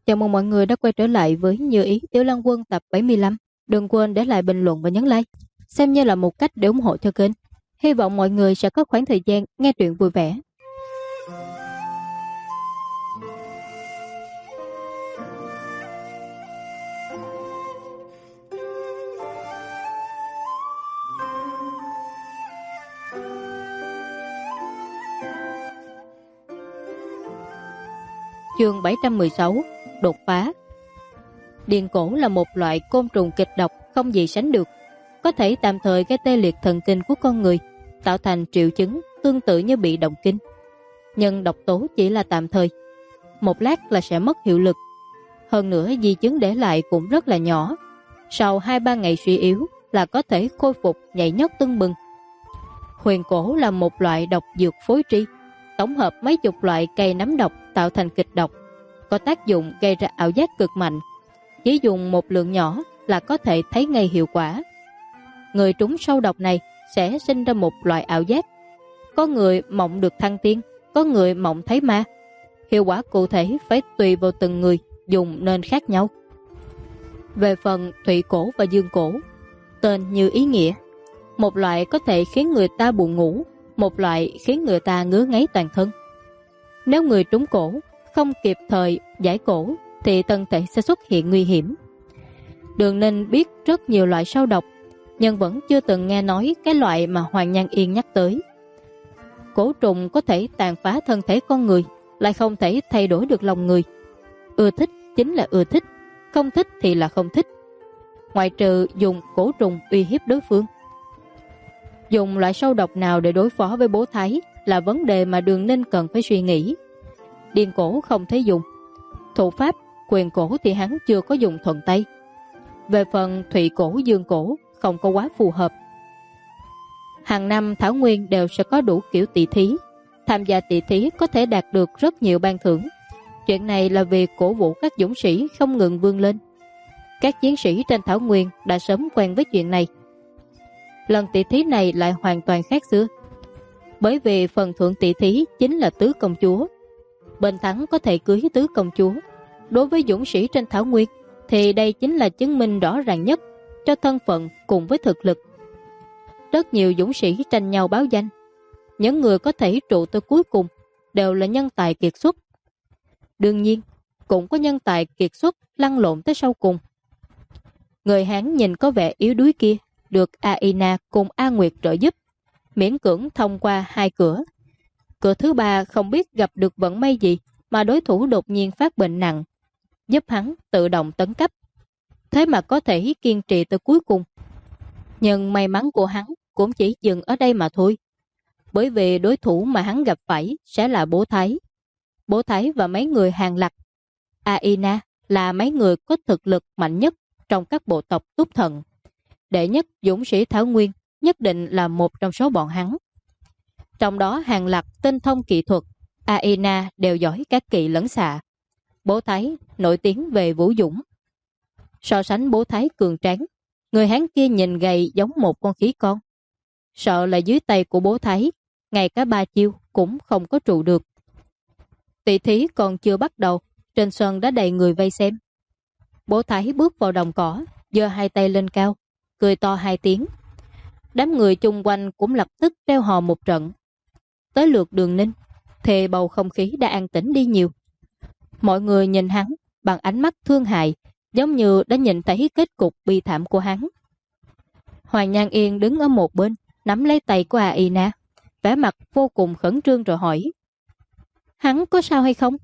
Chào mừng mọi người đã quay trở lại với Như Ý Tiểu Lăng Quân tập 75. Đừng quên để lại bình luận và nhấn like, xem như là một cách để ủng hộ cho kênh. Hy vọng mọi người sẽ có khoảng thời gian nghe truyện vui vẻ. Chương 716: Đột phá. Điền cổ là một loại côn trùng kịch độc không gì sánh được, có thể tạm thời gây tê liệt thần kinh của con người, tạo thành triệu chứng tương tự như bị động kinh. Nhưng độc tố chỉ là tạm thời, một lát là sẽ mất hiệu lực. Hơn nữa di chứng để lại cũng rất là nhỏ, sau 2-3 ngày suy yếu là có thể khôi phục nhảy nhót tưng bừng. Huyền cổ là một loại độc dược phối tri, tổng hợp mấy chục loại cây nấm độc tạo thành kịch độc, có tác dụng gây ra ảo giác cực mạnh. Chỉ dùng một lượng nhỏ là có thể thấy ngay hiệu quả. Người trúng sâu độc này sẽ sinh ra một loại ảo giác. Có người mộng được thăng tiên, có người mộng thấy ma. Hiệu quả cụ thể phải tùy vào từng người, dùng nên khác nhau. Về phần thủy cổ và dương cổ, tên như ý nghĩa. Một loại có thể khiến người ta buồn ngủ, một loại khiến người ta ngứa ngáy toàn thân. Nếu người trúng cổ không kịp thời giải cổ thì thân thể sẽ xuất hiện nguy hiểm. Đường Ninh biết rất nhiều loại sâu độc, nhưng vẫn chưa từng nghe nói cái loại mà Hoàng Nhan Yên nhắc tới. Cổ trùng có thể tàn phá thân thể con người, lại không thể thay đổi được lòng người. Ưa thích chính là ưa thích, không thích thì là không thích, ngoại trừ dùng cổ trùng uy hiếp đối phương. Dùng loại sâu độc nào để đối phó với bố Thái là vấn đề mà Đường Ninh cần phải suy nghĩ. Điền cổ không thể dùng, thủ pháp quyền cổ thì hắn chưa có dùng thuận tay. Về phần thủy cổ dương cổ không có quá phù hợp. Hàng năm Thảo Nguyên đều sẽ có đủ kiểu tỷ thí, tham gia tỷ thí có thể đạt được rất nhiều ban thưởng. Chuyện này là vì cổ vũ các dũng sĩ không ngừng vươn lên. Các chiến sĩ trên Thảo Nguyên đã sớm quen với chuyện này. Lần tỷ thí này lại hoàn toàn khác xưa, bởi vì phần thưởng tỷ thí chính là tứ công chúa. Bên thắng có thể cưới tứ công chúa. Đối với dũng sĩ trên Thảo Nguyên thì đây chính là chứng minh rõ ràng nhất cho thân phận cùng với thực lực. Rất nhiều dũng sĩ tranh nhau báo danh. Những người có thể trụ tới cuối cùng đều là nhân tài kiệt xuất. Đương nhiên cũng có nhân tài kiệt xuất lăn lộn tới sau cùng. Người Hán nhìn có vẻ yếu đuối kia được Aina cùng A Nguyệt trợ giúp, miễn cưỡng thông qua 2 cửa. Cửa thứ 3 không biết gặp được vận may gì mà đối thủ đột nhiên phát bệnh nặng, giúp hắn tự động tấn cấp. Thế mà có thể kiên trì tới cuối cùng. Nhưng may mắn của hắn cũng chỉ dừng ở đây mà thôi, bởi vì đối thủ mà hắn gặp phải sẽ là bố Thái. Bố Thái và mấy người Hàng Lạc, Aina là mấy người có thực lực mạnh nhất trong các bộ tộc Túc Thần. Đệ nhất dũng sĩ Thảo Nguyên nhất định là một trong số bọn hắn. Trong đó Hàng Lạc tinh thông kỹ thuật, Aina đều giỏi các kỵ lẫn xạ. Bố Thái nổi tiếng về vũ dũng. So sánh bố Thái cường tráng, người Hán kia nhìn gầy giống một con khỉ con. Sợ là dưới tay của bố Thái, ngay cả 3 chiêu cũng không có trụ được. Tỷ thí còn chưa bắt đầu, trên sân đã đầy người vây xem. Bố Thái bước vào đồng cỏ, giơ 2 tay lên cao, cười to 2 tiếng. Đám người chung quanh cũng lập tức reo hò một trận. Tới lượt Đường Ninh thì bầu không khí đã an tĩnh đi nhiều. Mọi người nhìn hắn bằng ánh mắt thương hại, giống như đã nhìn thấy kết cục bi thảm của hắn. Hoàng Nhan Yên đứng ở một bên, nắm lấy tay của Aina, vẻ mặt vô cùng khẩn trương rồi hỏi: hắn có sao hay không?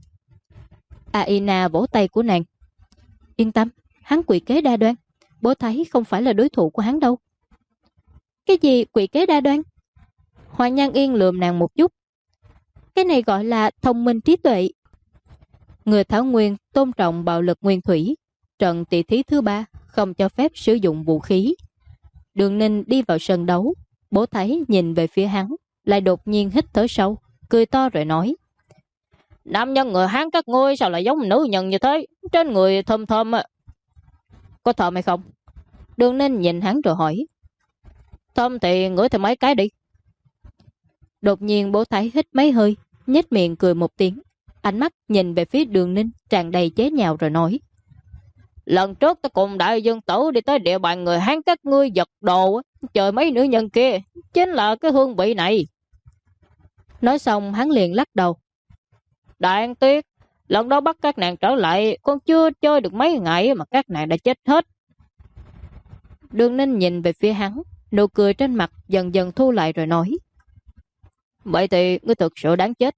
Aina vỗ tay của nàng: yên tâm, hắn quỷ kế đa đoan, bố Thái không phải là đối thủ của hắn đâu. Cái gì quỷ kế đa đoan? Hoàng Nhan Yên lườm nàng một chút. Cái này gọi là thông minh trí tuệ. Người Thảo Nguyên tôn trọng bạo lực nguyên thủy. Trận tỷ thí thứ 3 không cho phép sử dụng vũ khí. Đường Ninh đi vào sân đấu. Bố Thái nhìn về phía hắn, lại đột nhiên hít thở sâu, cười to rồi nói: nam nhân người Hán các ngươi sao lại giống nữ nhân như thế? Trên người thơm thơm. Có thơm hay không? Đường Ninh nhìn hắn rồi hỏi. Thơm thì ngửi thêm mấy cái đi. Đột nhiên bố Thái hít mấy hơi, nhếch miệng cười một tiếng. Ánh mắt nhìn về phía Đường Ninh tràn đầy chế nhạo rồi nói: Lần trước tôi cùng đại dương tử đi tới địa bàn người Hán các ngươi giật đồ, trời mấy nữ nhân kia, chính là cái hương vị này. Nói xong hắn liền lắc đầu. Đáng tiếc, lần đó bắt các nàng trở lại, con chưa chơi được mấy ngày mà các nàng đã chết hết. Đường Ninh nhìn về phía hắn, nụ cười trên mặt dần dần thu lại rồi nói: Vậy thì ngươi thực sự đáng chết.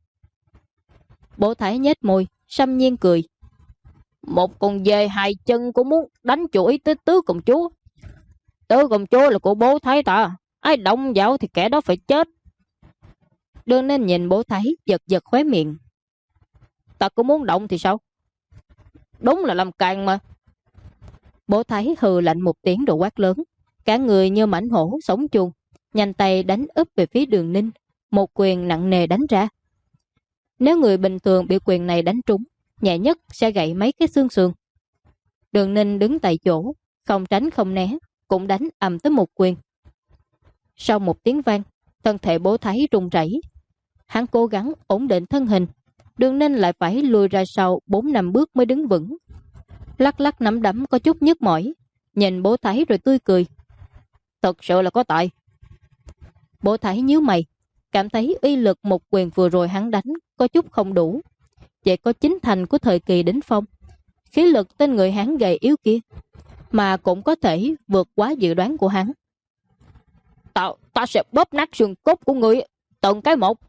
Bố Thái nhếch môi, xâm nhiên cười. Một con dê hai chân cũng muốn đánh chú ý tới tứ công chúa. Tứ công chúa là của bố Thái ta, ai động vào thì kẻ đó phải chết. Đường Ninh nhìn bố Thái giật giật khóe miệng. Ta cũng muốn động thì sao? Đúng là làm càng mà. Bố Thái hừ lạnh một tiếng rồi quát lớn. Cả người như mãnh hổ sống chuồng, nhanh tay đánh úp về phía Đường Ninh, một quyền nặng nề đánh ra. Nếu người bình thường bị quyền này đánh trúng, nhẹ nhất sẽ gãy mấy cái xương sườn. Đường Ninh đứng tại chỗ, không tránh không né, cũng đánh ầm tới một quyền. Sau một tiếng vang, thân thể bố Thái rung rẩy. Hắn cố gắng ổn định thân hình, Đường Ninh lại phải lùi ra sau 4-5 bước mới đứng vững. Lắc lắc nắm đấm có chút nhức mỏi, nhìn bố Thái rồi tươi cười. Thật sự là có tài. Bố Thái nhíu mày, cảm thấy uy lực một quyền vừa rồi hắn đánh có chút không đủ, chỉ có 9 thành của thời kỳ đỉnh phong. Khí lực tên người Hán gầy yếu kia mà cũng có thể vượt quá dự đoán của hắn. Ta sẽ bóp nát xương cốt của người từng cái một.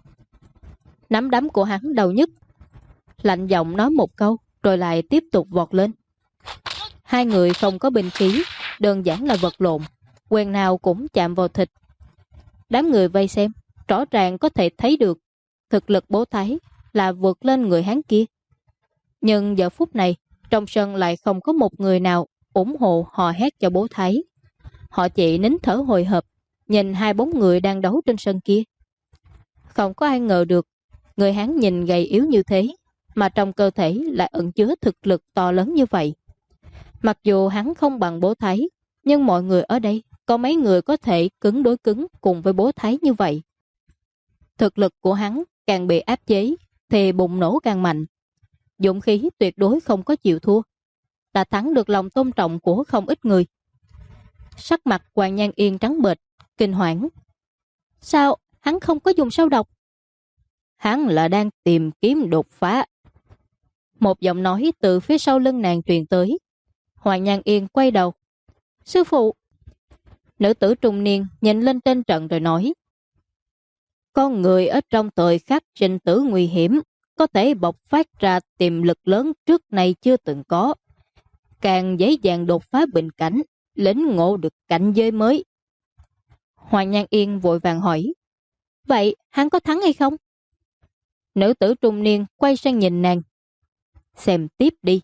Nắm đấm của hắn đầu nhức, lạnh giọng nói một câu rồi lại tiếp tục vọt lên. Hai người không có binh khí, đơn giản là vật lộn, quyền nào cũng chạm vào thịt. Đám người vây xem rõ ràng có thể thấy được thực lực bố Thái là vượt lên người Hán kia. Nhưng giờ phút này trong sân lại không có một người nào ủng hộ hò hét cho bố Thái. Họ chỉ nín thở hồi hộp nhìn hai bóng người đang đấu trên sân kia. Không có ai ngờ được người Hán nhìn gầy yếu như thế mà trong cơ thể lại ẩn chứa thực lực to lớn như vậy. Mặc dù hắn không bằng bố Thái, nhưng mọi người ở đây có mấy người có thể cứng đối cứng cùng với bố Thái như vậy. Thực lực của hắn càng bị áp chế thì bùng nổ càng mạnh. Dũng khí tuyệt đối không có chịu thua, đã thắng được lòng tôn trọng của không ít người. Sắc mặt Hoàng Nhan Yên trắng bệch, kinh hoảng. Sao hắn không có dùng sâu độc? Hắn là đang tìm kiếm đột phá. Một giọng nói từ phía sau lưng nàng truyền tới. Hoàng Nhan Yên quay đầu. Sư phụ. Nữ tử trung niên nhìn lên trên trận rồi nói. Con người ở trong thời khắc sinh tử nguy hiểm có thể bộc phát ra tiềm lực lớn trước nay chưa từng có, càng dễ dàng đột phá bình cảnh, lĩnh ngộ được cảnh giới mới. Hoàng Nhan Yên vội vàng hỏi. Vậy hắn có thắng hay không? Nữ tử trung niên quay sang nhìn nàng. Xem tiếp đi.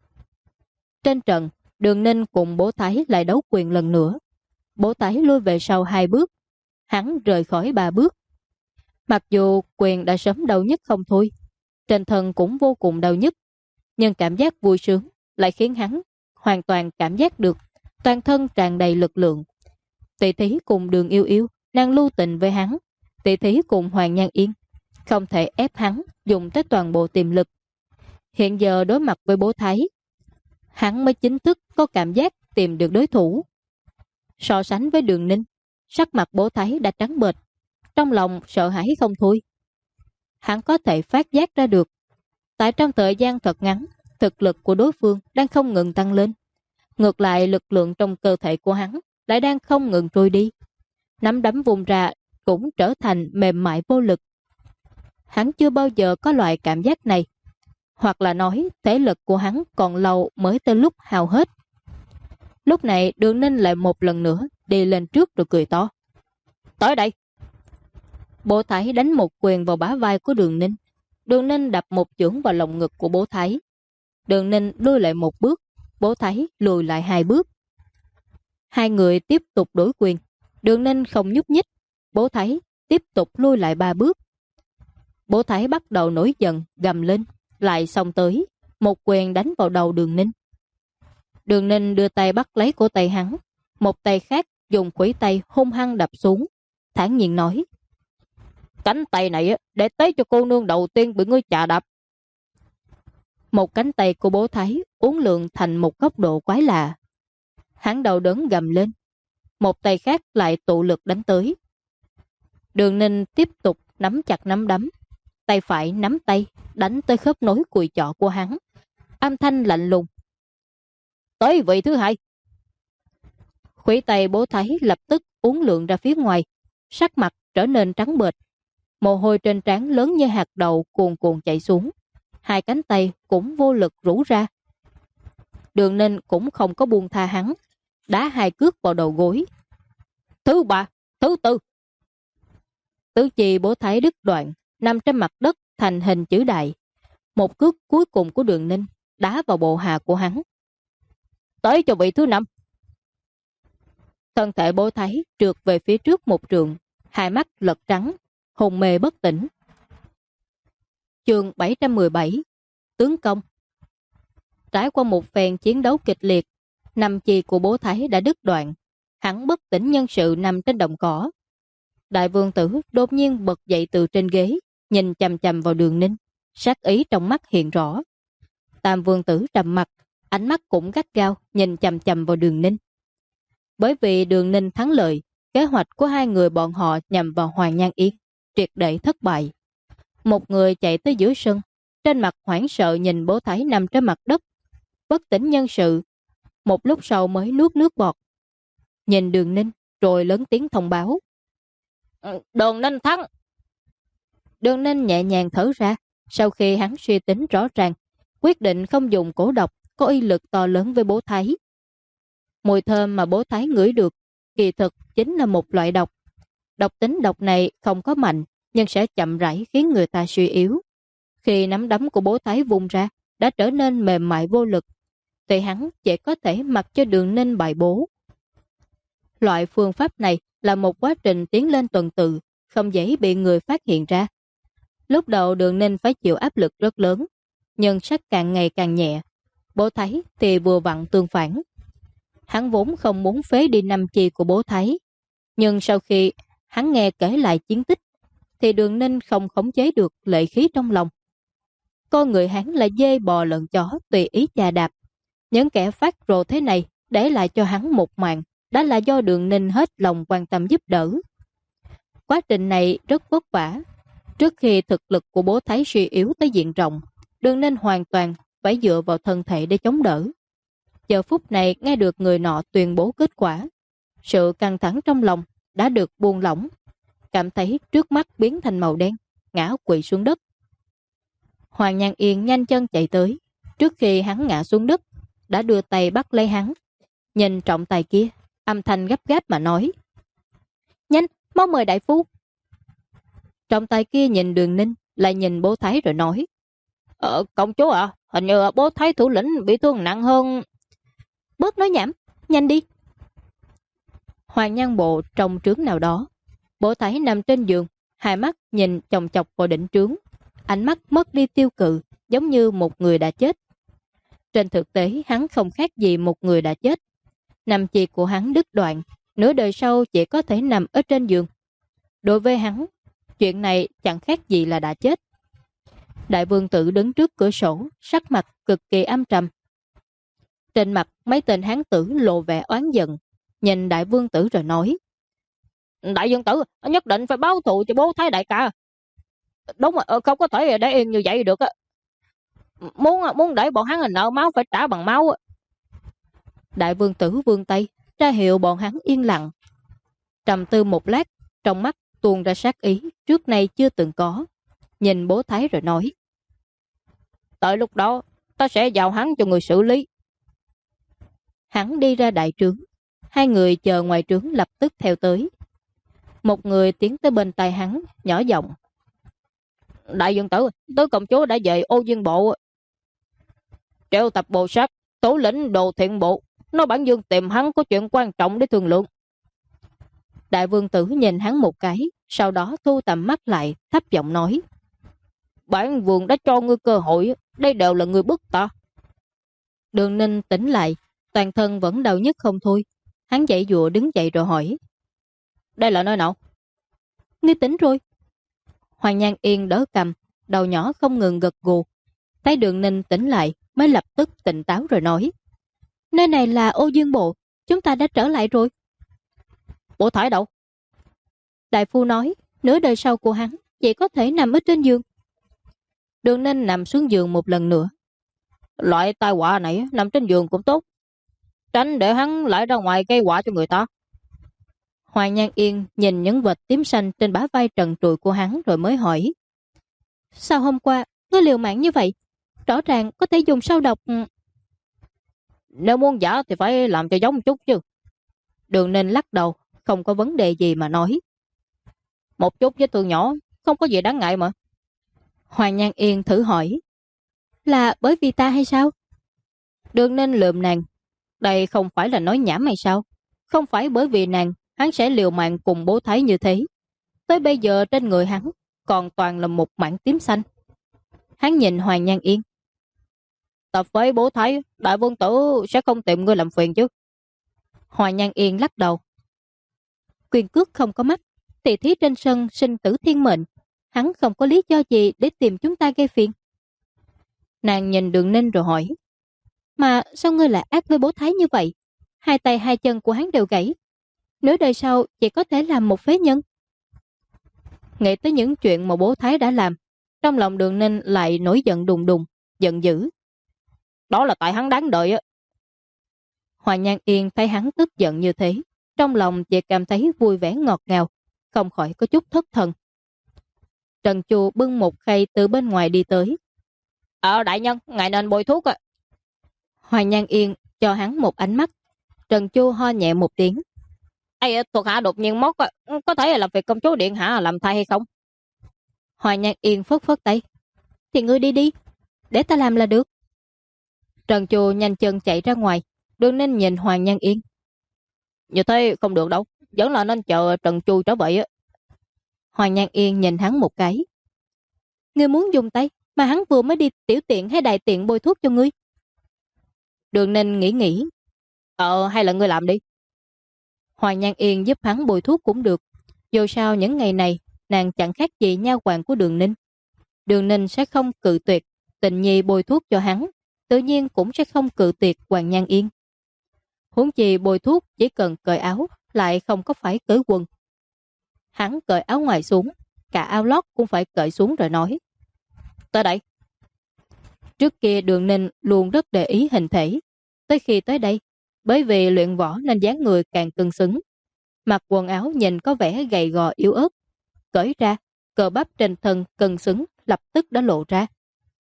Trên trận, Đường Ninh cùng bố Thái lại đấu quyền lần nữa. Bố Thái lui về sau 2 bước, hắn rời khỏi 3 bước. Mặc dù quyền đã sớm đau nhức không thôi, trên thân cũng vô cùng đau nhức, nhưng cảm giác vui sướng lại khiến hắn hoàn toàn cảm giác được toàn thân tràn đầy lực lượng. Tỷ thí cùng Đường Yêu Yêu đang lưu tình với hắn, tỷ thí cùng Hoàng Nhan Yên không thể ép hắn dùng tới toàn bộ tiềm lực. Hiện giờ đối mặt với bố Thái, hắn mới chính thức có cảm giác tìm được đối thủ. So sánh với Đường Ninh, sắc mặt bố Thái đã trắng bệch, trong lòng sợ hãi không thôi. Hắn có thể phát giác ra được, tại trong thời gian thật ngắn, thực lực của đối phương đang không ngừng tăng lên. Ngược lại lực lượng trong cơ thể của hắn lại đang không ngừng trôi đi. Nắm đấm vùng ra cũng trở thành mềm mại vô lực. Hắn chưa bao giờ có loại cảm giác này, hoặc là nói thể lực của hắn còn lâu mới tới lúc hao hết. Lúc này Đường Ninh lại một lần nữa đi lên trước rồi cười to. Tới đây! Bố Thái đánh một quyền vào bả vai của Đường Ninh. Đường Ninh đập một chưởng vào lồng ngực của bố Thái. Đường Ninh lùi lại một bước, bố Thái lùi lại 2 bước. Hai người tiếp tục đối quyền. Đường Ninh không nhúc nhích, bố Thái tiếp tục lùi lại 3 bước. Bố Thái bắt đầu nổi giận, gầm lên, lại xông tới, một quyền đánh vào đầu Đường Ninh. Đường Ninh đưa tay bắt lấy cổ tay hắn, một tay khác dùng khuỷu tay hung hăng đập xuống, thản nhiên nói. Cánh tay này để tế cho cô nương đầu tiên bị ngươi chà đập, Một cánh tay của bố Thái uốn lượn thành một góc độ quái lạ. Hắn đau đớn gầm lên, một tay khác lại tụ lực đánh tới. Đường Ninh tiếp tục nắm chặt nắm đấm, tay phải nắm tay đánh tới khớp nối cùi chọ của hắn. Âm thanh lạnh lùng: tới vị thứ hai. Khuỷu tay bố Thái lập tức uốn lượn ra phía ngoài, sắc mặt trở nên trắng bệch, mồ hôi trên trán lớn như hạt đậu cuồn cuộn chảy xuống, hai cánh tay cũng vô lực rũ ra. Đường Ninh cũng không có buông tha hắn, đá hai cước vào đầu gối. Thứ ba, thứ tư. Tứ chi bố Thái đứt đoạn, nằm trên mặt đất thành hình chữ đại. Một cước cuối cùng của Đường Ninh đá vào bộ hạ của hắn. Tới cho vị thứ năm. Thân thể bố Thái trượt về phía trước một trượng, hai mắt lật trắng, hồn mê bất tỉnh. Chương 717, tướng công. Trải qua một phen chiến đấu kịch liệt, năm chi của bố Thái đã đứt đoạn, hắn bất tỉnh nhân sự nằm trên đồng cỏ. Đại vương tử đột nhiên bật dậy từ trên ghế, nhìn chằm chằm vào Đường Ninh, sát ý trong mắt hiện rõ. Tam vương tử trầm mặt, ánh mắt cũng gắt gao nhìn chằm chằm vào Đường Ninh. Bởi vì Đường Ninh thắng lợi, kế hoạch của hai người bọn họ nhằm vào Hoàng Nhan Yên triệt để thất bại. Một người chạy tới giữa sân, trên mặt hoảng sợ nhìn bố Thái nằm trên mặt đất, bất tỉnh nhân sự. Một lúc sau mới nuốt nước bọt, nhìn Đường Ninh rồi lớn tiếng thông báo: Đường Ninh thắng. Đường Ninh nhẹ nhàng thở ra, sau khi hắn suy tính rõ ràng, quyết định không dùng cổ độc có uy lực to lớn với bố Thái. Mùi thơm mà bố Thái ngửi được kỳ thực chính là một loại độc. Độc tính độc này không có mạnh, nhưng sẽ chậm rãi khiến người ta suy yếu. Khi nắm đấm của bố Thái vung ra đã trở nên mềm mại vô lực, thì hắn chỉ có thể mặc cho Đường Ninh bại bố. Loại phương pháp này là một quá trình tiến lên tuần tự, không dễ bị người phát hiện ra. Lúc đầu Đường Ninh phải chịu áp lực rất lớn, nhưng sắc càng ngày càng nhẹ. Bố Thái thì vừa vặn tương phản. Hắn vốn không muốn phế đi năm chi của bố Thái, nhưng sau khi hắn nghe kể lại chiến tích, thì Đường Ninh không khống chế được lệ khí trong lòng. Con người hắn là dê bò lợn chó tùy ý chà đạp. Những kẻ phát rồ thế này để lại cho hắn một mạng đã là do Đường Ninh hết lòng quan tâm giúp đỡ. Quá trình này rất vất vả. Trước khi thực lực của bố Thái suy yếu tới diện rộng, Đường Ninh hoàn toàn phải dựa vào thân thể để chống đỡ. Giờ phút này nghe được người nọ tuyên bố kết quả, sự căng thẳng trong lòng đã được buông lỏng, cảm thấy trước mắt biến thành màu đen, ngã quỵ xuống đất. Hoàng Nhan Yên nhanh chân chạy tới, trước khi hắn ngã xuống đất, đã đưa tay bắt lấy hắn. Nhìn trọng tài kia, âm thanh gấp gáp mà nói: Nhanh, mau mời đại phu. Trọng tài kia nhìn Đường Ninh, lại nhìn bố Thái rồi nói: Công chúa ạ, hình như bố Thái thủ lĩnh bị thương nặng hơn. Bớt nói nhảm, nhanh đi. Hoàng Nhan bộ trong trướng nào đó, bố Thái nằm trên giường, hai mắt nhìn chòng chọc vào đỉnh trướng, ánh mắt mất đi tiêu cự, giống như một người đã chết. Trên thực tế hắn không khác gì một người đã chết. Nằm chi của hắn đứt đoạn, nửa đời sau chỉ có thể nằm ở trên giường. Đối với hắn, chuyện này chẳng khác gì là đã chết. Đại vương tử đứng trước cửa sổ, sắc mặt cực kỳ âm trầm. Trên mặt mấy tên hán tử lộ vẻ oán giận, nhìn đại vương tử rồi nói: Đại vương tử nhất định phải báo thù cho bố Thái đại ca. Đúng rồi, không có thể để yên như vậy được. Muốn để bọn hắn nợ máu phải trả bằng máu. Đại vương tử vươn tay ra hiệu bọn hắn yên lặng. Trầm tư một lát, trong mắt tuôn ra sát ý trước nay chưa từng có, nhìn bố Thái rồi nói: Tới lúc đó ta sẽ giao hắn cho người xử lý. Hắn đi ra đại trướng, hai người chờ ngoài trướng lập tức theo tới. Một người tiến tới bên tai hắn, nhỏ giọng: Đại vương tử, tứ công chúa đã về Ô Dương bộ. Triệu tập bộ sát, thủ lĩnh Đồ Thiện bộ, nói bản vương tìm hắn có chuyện quan trọng để thương lượng. Đại vương tử nhìn hắn một cái, sau đó thu tầm mắt lại, thấp giọng nói: Bản vương đã cho ngươi cơ hội, đây đều là ngươi bức ta. Đường Ninh tỉnh lại, toàn thân vẫn đau nhức không thôi. Hắn dậy dụa đứng dậy rồi hỏi: Đây là nơi nào? Ngươi tỉnh rồi. Hoàng Nhan Yên đỡ cầm, đầu nhỏ không ngừng gật gù. Thấy Đường Ninh tỉnh lại mới lập tức tỉnh táo rồi nói: Nơi này là Ô Dương Bộ, chúng ta đã trở lại rồi. Bố Thái đâu? Đại phu nói nửa đời sau của hắn chỉ có thể nằm ở trên giường. Đường Ninh nằm xuống giường một lần nữa. Loại tai họa này nằm trên giường cũng tốt, tránh để hắn lại ra ngoài gây họa cho người ta. Hoàng Nhan Yên nhìn những vệt tím xanh trên bả vai trần trụi của hắn rồi mới hỏi: Sao hôm qua ngươi liều mạng như vậy? Rõ ràng có thể dùng sao độc. Nếu muốn giả thì phải làm cho giống một chút chứ. Đường Ninh lắc đầu, không có vấn đề gì mà nói: Một chút vết thương nhỏ, không có gì đáng ngại mà. Hoàng Nhan Yên thử hỏi: Là bởi vì ta hay sao? Đường Ninh lườm nàng: Đây không phải là nói nhảm hay sao? Không phải bởi vì nàng hắn sẽ liều mạng cùng bố Thái như thế. Tới bây giờ trên người hắn còn toàn là một mảng tím xanh. Hắn nhìn Hoàng Nhan Yên: Tập với bố Thái, đại vương tử sẽ không tìm ngươi làm phiền chứ? Hoàng Nhan Yên lắc đầu: Quyền cước không có mắt, tỷ thí trên sân sinh tử thiên mệnh, hắn không có lý do gì để tìm chúng ta gây phiền. Nàng nhìn Đường Ninh rồi hỏi: Mà sao ngươi lại ác với bố Thái như vậy? Hai tay hai chân của hắn đều gãy, nửa đời sau chỉ có thể làm một phế nhân. Nghĩ tới những chuyện mà bố Thái đã làm, trong lòng Đường Ninh lại nổi giận đùng đùng, giận dữ. Đó là tại hắn đáng đợi á. Hoàng Nhan Yên thấy hắn tức giận như thế, trong lòng chỉ cảm thấy vui vẻ ngọt ngào, không khỏi có chút thất thần. Trần Chu bưng một khay từ bên ngoài đi tới. Đại nhân, ngài nên bôi thuốc ạ. Hoàng Nhan Yên cho hắn một ánh mắt. Trần Chu ho nhẹ một tiếng. Thuộc hạ đột nhiên móc, có thể là việc công chúa điện hạ làm thai hay không? Hoàng Nhan Yên phất phất tay. Thì ngươi đi đi, để ta làm là được. Trần Chu nhanh chân chạy ra ngoài. Đường Ninh nhìn Hoàng Nhan Yên: Như thế không được đâu, vẫn là nên chờ Trần Chu trở về. Hoàng Nhan Yên nhìn hắn một cái. Ngươi muốn dùng tay mà hắn vừa mới đi tiểu tiện hay đại tiện bôi thuốc cho ngươi? Đường Ninh nghĩ. Hay là ngươi làm đi. Hoàng Nhan Yên giúp hắn bôi thuốc cũng được. Dù sao những ngày này nàng chẳng khác gì nha hoàn của Đường Ninh. Đường Ninh sẽ không cự tuyệt Tình Nhi bôi thuốc cho hắn, tự nhiên cũng sẽ không cự tuyệt Hoàng Nhan Yên. Huống chi bôi thuốc chỉ cần cởi áo, lại không có phải cởi quần. Hắn cởi áo ngoài xuống, cả áo lót cũng phải cởi xuống rồi nói: Tới đây. Trước kia Đường Ninh luôn rất để ý hình thể. Tới khi tới đây, bởi vì luyện võ nên dáng người càng cân xứng. Mặc quần áo nhìn có vẻ gầy gò yếu ớt. Cởi ra, cơ bắp trên thân cân xứng lập tức đã lộ ra.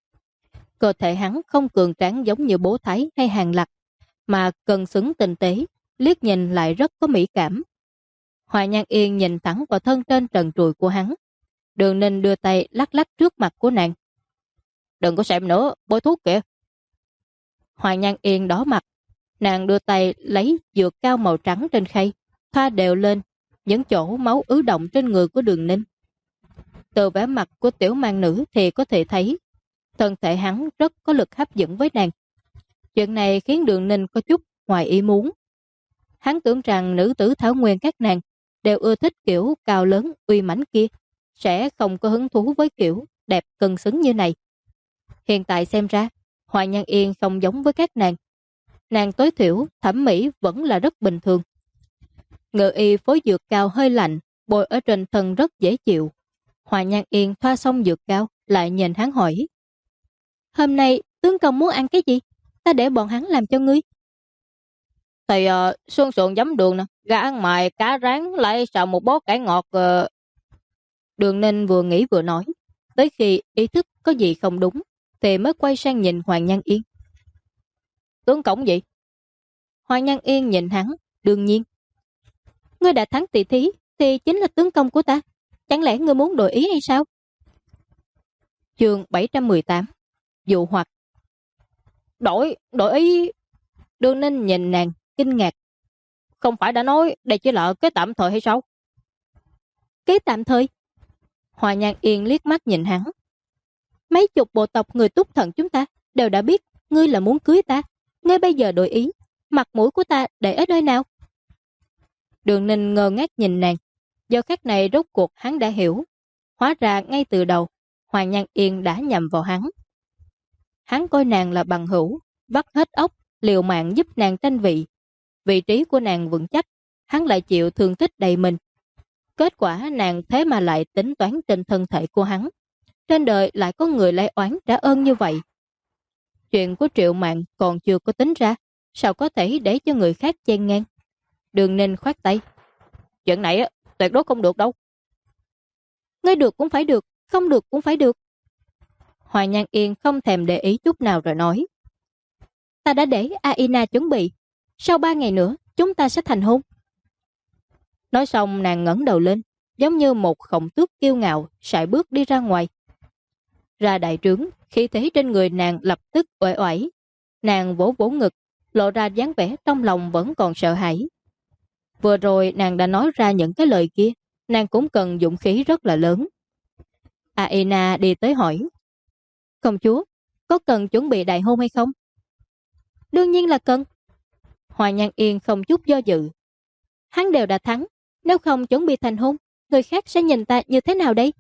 Cơ thể hắn không cường tráng giống như bố Thái hay Hàng Lập, mà cân xứng tinh tế, liếc nhìn lại rất có mỹ cảm. Hoàng Nhan Yên nhìn thẳng vào thân trên trần trụi của hắn. Đường Ninh đưa tay lắc lắc trước mặt của nàng. Đừng có xem nữa, bôi thuốc kìa. Hoàng Nhan Yên đỏ mặt. Nàng đưa tay lấy dược cao màu trắng trên khay, thoa đều lên những chỗ máu ứ động trên người của Đường Ninh. Từ vẻ mặt của tiểu mang nữ thì có thể thấy thân thể hắn rất có lực hấp dẫn với nàng. Chuyện này khiến Đường Ninh có chút ngoài ý muốn. Hắn tưởng rằng nữ tử Thảo Nguyên các nàng đều ưa thích kiểu cao lớn uy mãnh kia, sẽ không có hứng thú với kiểu đẹp cân xứng như này. Hiện tại xem ra, Hoàng Nhan Yên không giống với các nàng. Nàng tối thiểu thẩm mỹ vẫn là rất bình thường. Ngự y phối dược cao hơi lạnh, bôi ở trên thân rất dễ chịu. Hoàng Nhan Yên thoa xong dược cao, lại nhìn hắn hỏi: Hôm nay tướng công muốn ăn cái gì? Ta để bọn hắn làm cho ngươi. Thì xương sườn giấm đường nè, gà ăn mài, cá rán, lại xào một bó cải ngọt. Đường Ninh vừa nghĩ vừa nói. Tới khi ý thức có gì không đúng thì mới quay sang nhìn Hoàng Nhan Yên. Tướng cổng gì? Hoàng Nhan Yên nhìn hắn. Đương nhiên. Ngươi đã thắng tỷ thí thì chính là tướng công của ta. Chẳng lẽ ngươi muốn đổi ý hay sao? Chương 718. Dụ hoặc. Đổi ý? Đường Ninh nhìn nàng kinh ngạc. Không phải đã nói đây chỉ là cái tạm thời hay sao? Cái tạm thời? Hoàng Nhan Yên liếc mắt nhìn hắn. Mấy chục bộ tộc người Túc Thần chúng ta đều đã biết ngươi là muốn cưới ta. Ngay bây giờ đổi ý, mặt mũi của ta để ở nơi nào? Đường Ninh ngơ ngác nhìn nàng. Do khắc này rốt cuộc hắn đã hiểu. Hóa ra ngay từ đầu Hoàng Nhan Yên đã nhầm vào hắn. Hắn coi nàng là bằng hữu, vắt hết óc, liều mạng giúp nàng tranh vị. Vị trí của nàng vững chắc, hắn lại chịu thương tích đầy mình. Kết quả nàng thế mà lại tính toán trên thân thể của hắn. Trên đời lại có người lấy oán trả ơn như vậy. Chuyện của Triệu Mạn còn chưa có tính ra, sao có thể để cho người khác chen ngang. Đường Ninh khoát tay. Chuyện này tuyệt đối không được đâu. Ngươi được cũng phải được, không được cũng phải được. Hoàng Nhan Yên không thèm để ý chút nào rồi nói. Ta đã để Aina chuẩn bị. Sau 3 ngày nữa, chúng ta sẽ thành hôn. Nói xong nàng ngẩng đầu lên, giống như một khổng tước kiêu ngạo, sải bước đi ra ngoài. Ra đại trướng, khí thế trên người nàng lập tức uể oải. Nàng vỗ vỗ ngực, lộ ra dáng vẻ trong lòng vẫn còn sợ hãi. Vừa rồi nàng đã nói ra những cái lời kia, nàng cũng cần dũng khí rất là lớn. Aina đi tới hỏi. Công chúa, có cần chuẩn bị đại hôn hay không? Đương nhiên là cần. Hoàng Nhan Yên không chút do dự. Hắn đều đã thắng, nếu không chuẩn bị thành hôn, người khác sẽ nhìn ta như thế nào đây?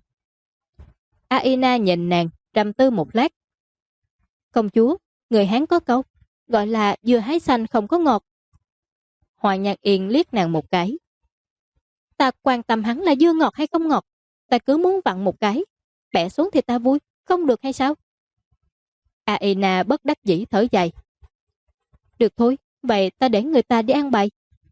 Aina nhìn nàng, trầm tư một lát. Công chúa, người Hán có câu, gọi là dừa hái xanh không có ngọt. Hoàng Nhan Yên liếc nàng một cái. Ta quan tâm hắn là dưa ngọt hay không ngọt, ta cứ muốn vặn một cái, bẻ xuống thì ta vui, không được hay sao? Aina bất đắc dĩ thở dài. Được thôi, vậy ta để người ta đi ăn bài.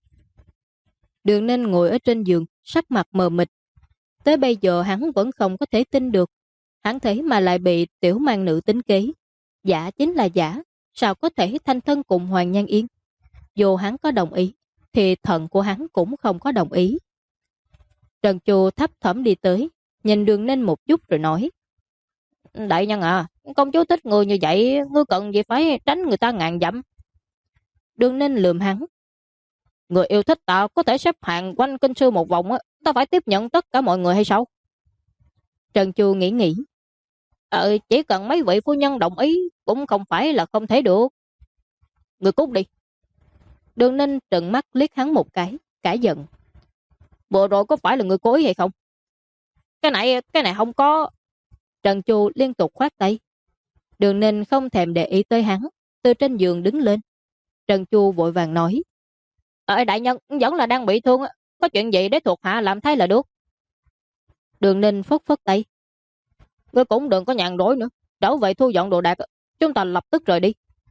Đường Ninh ngồi ở trên giường, sắc mặt mờ mịt. Tới bây giờ hắn vẫn không có thể tin được. Hắn thế mà lại bị tiểu mang nữ tính kế. Giả chính là giả, sao có thể thanh thân cùng Hoàng Nhan Yên? Dù hắn có đồng ý, thì thận của hắn cũng không có đồng ý. Trần Chu thấp thỏm đi tới, nhìn Đường Ninh một chút rồi nói. Đại nhân à, công chúa thích người như vậy, ngươi cần gì phải tránh người ta ngàn dặm. Đường Ninh lườm hắn. Người yêu thích ta có thể xếp hạng quanh kinh sư một vòng, ta phải tiếp nhận tất cả mọi người hay sao? Trần Chu nghĩ. Chỉ cần mấy vị phu nhân đồng ý cũng không phải là không thể được. Người cút đi. Đường Ninh trừng mắt liếc hắn một cái, cả giận. Vừa rồi có phải là người cố ý hay không? Cái này không có. Trần Chu liên tục khoát tay. Đường Ninh không thèm để ý tới hắn, từ trên giường đứng lên. Trần Chu vội vàng nói. Đại nhân vẫn là đang bị thương, có chuyện gì để thuộc hạ làm thay là được. Đường Ninh phất phất tay. Ngươi cũng đừng có nhàn rỗi nữa, trở về thu dọn đồ đạc, chúng ta lập tức rời đi.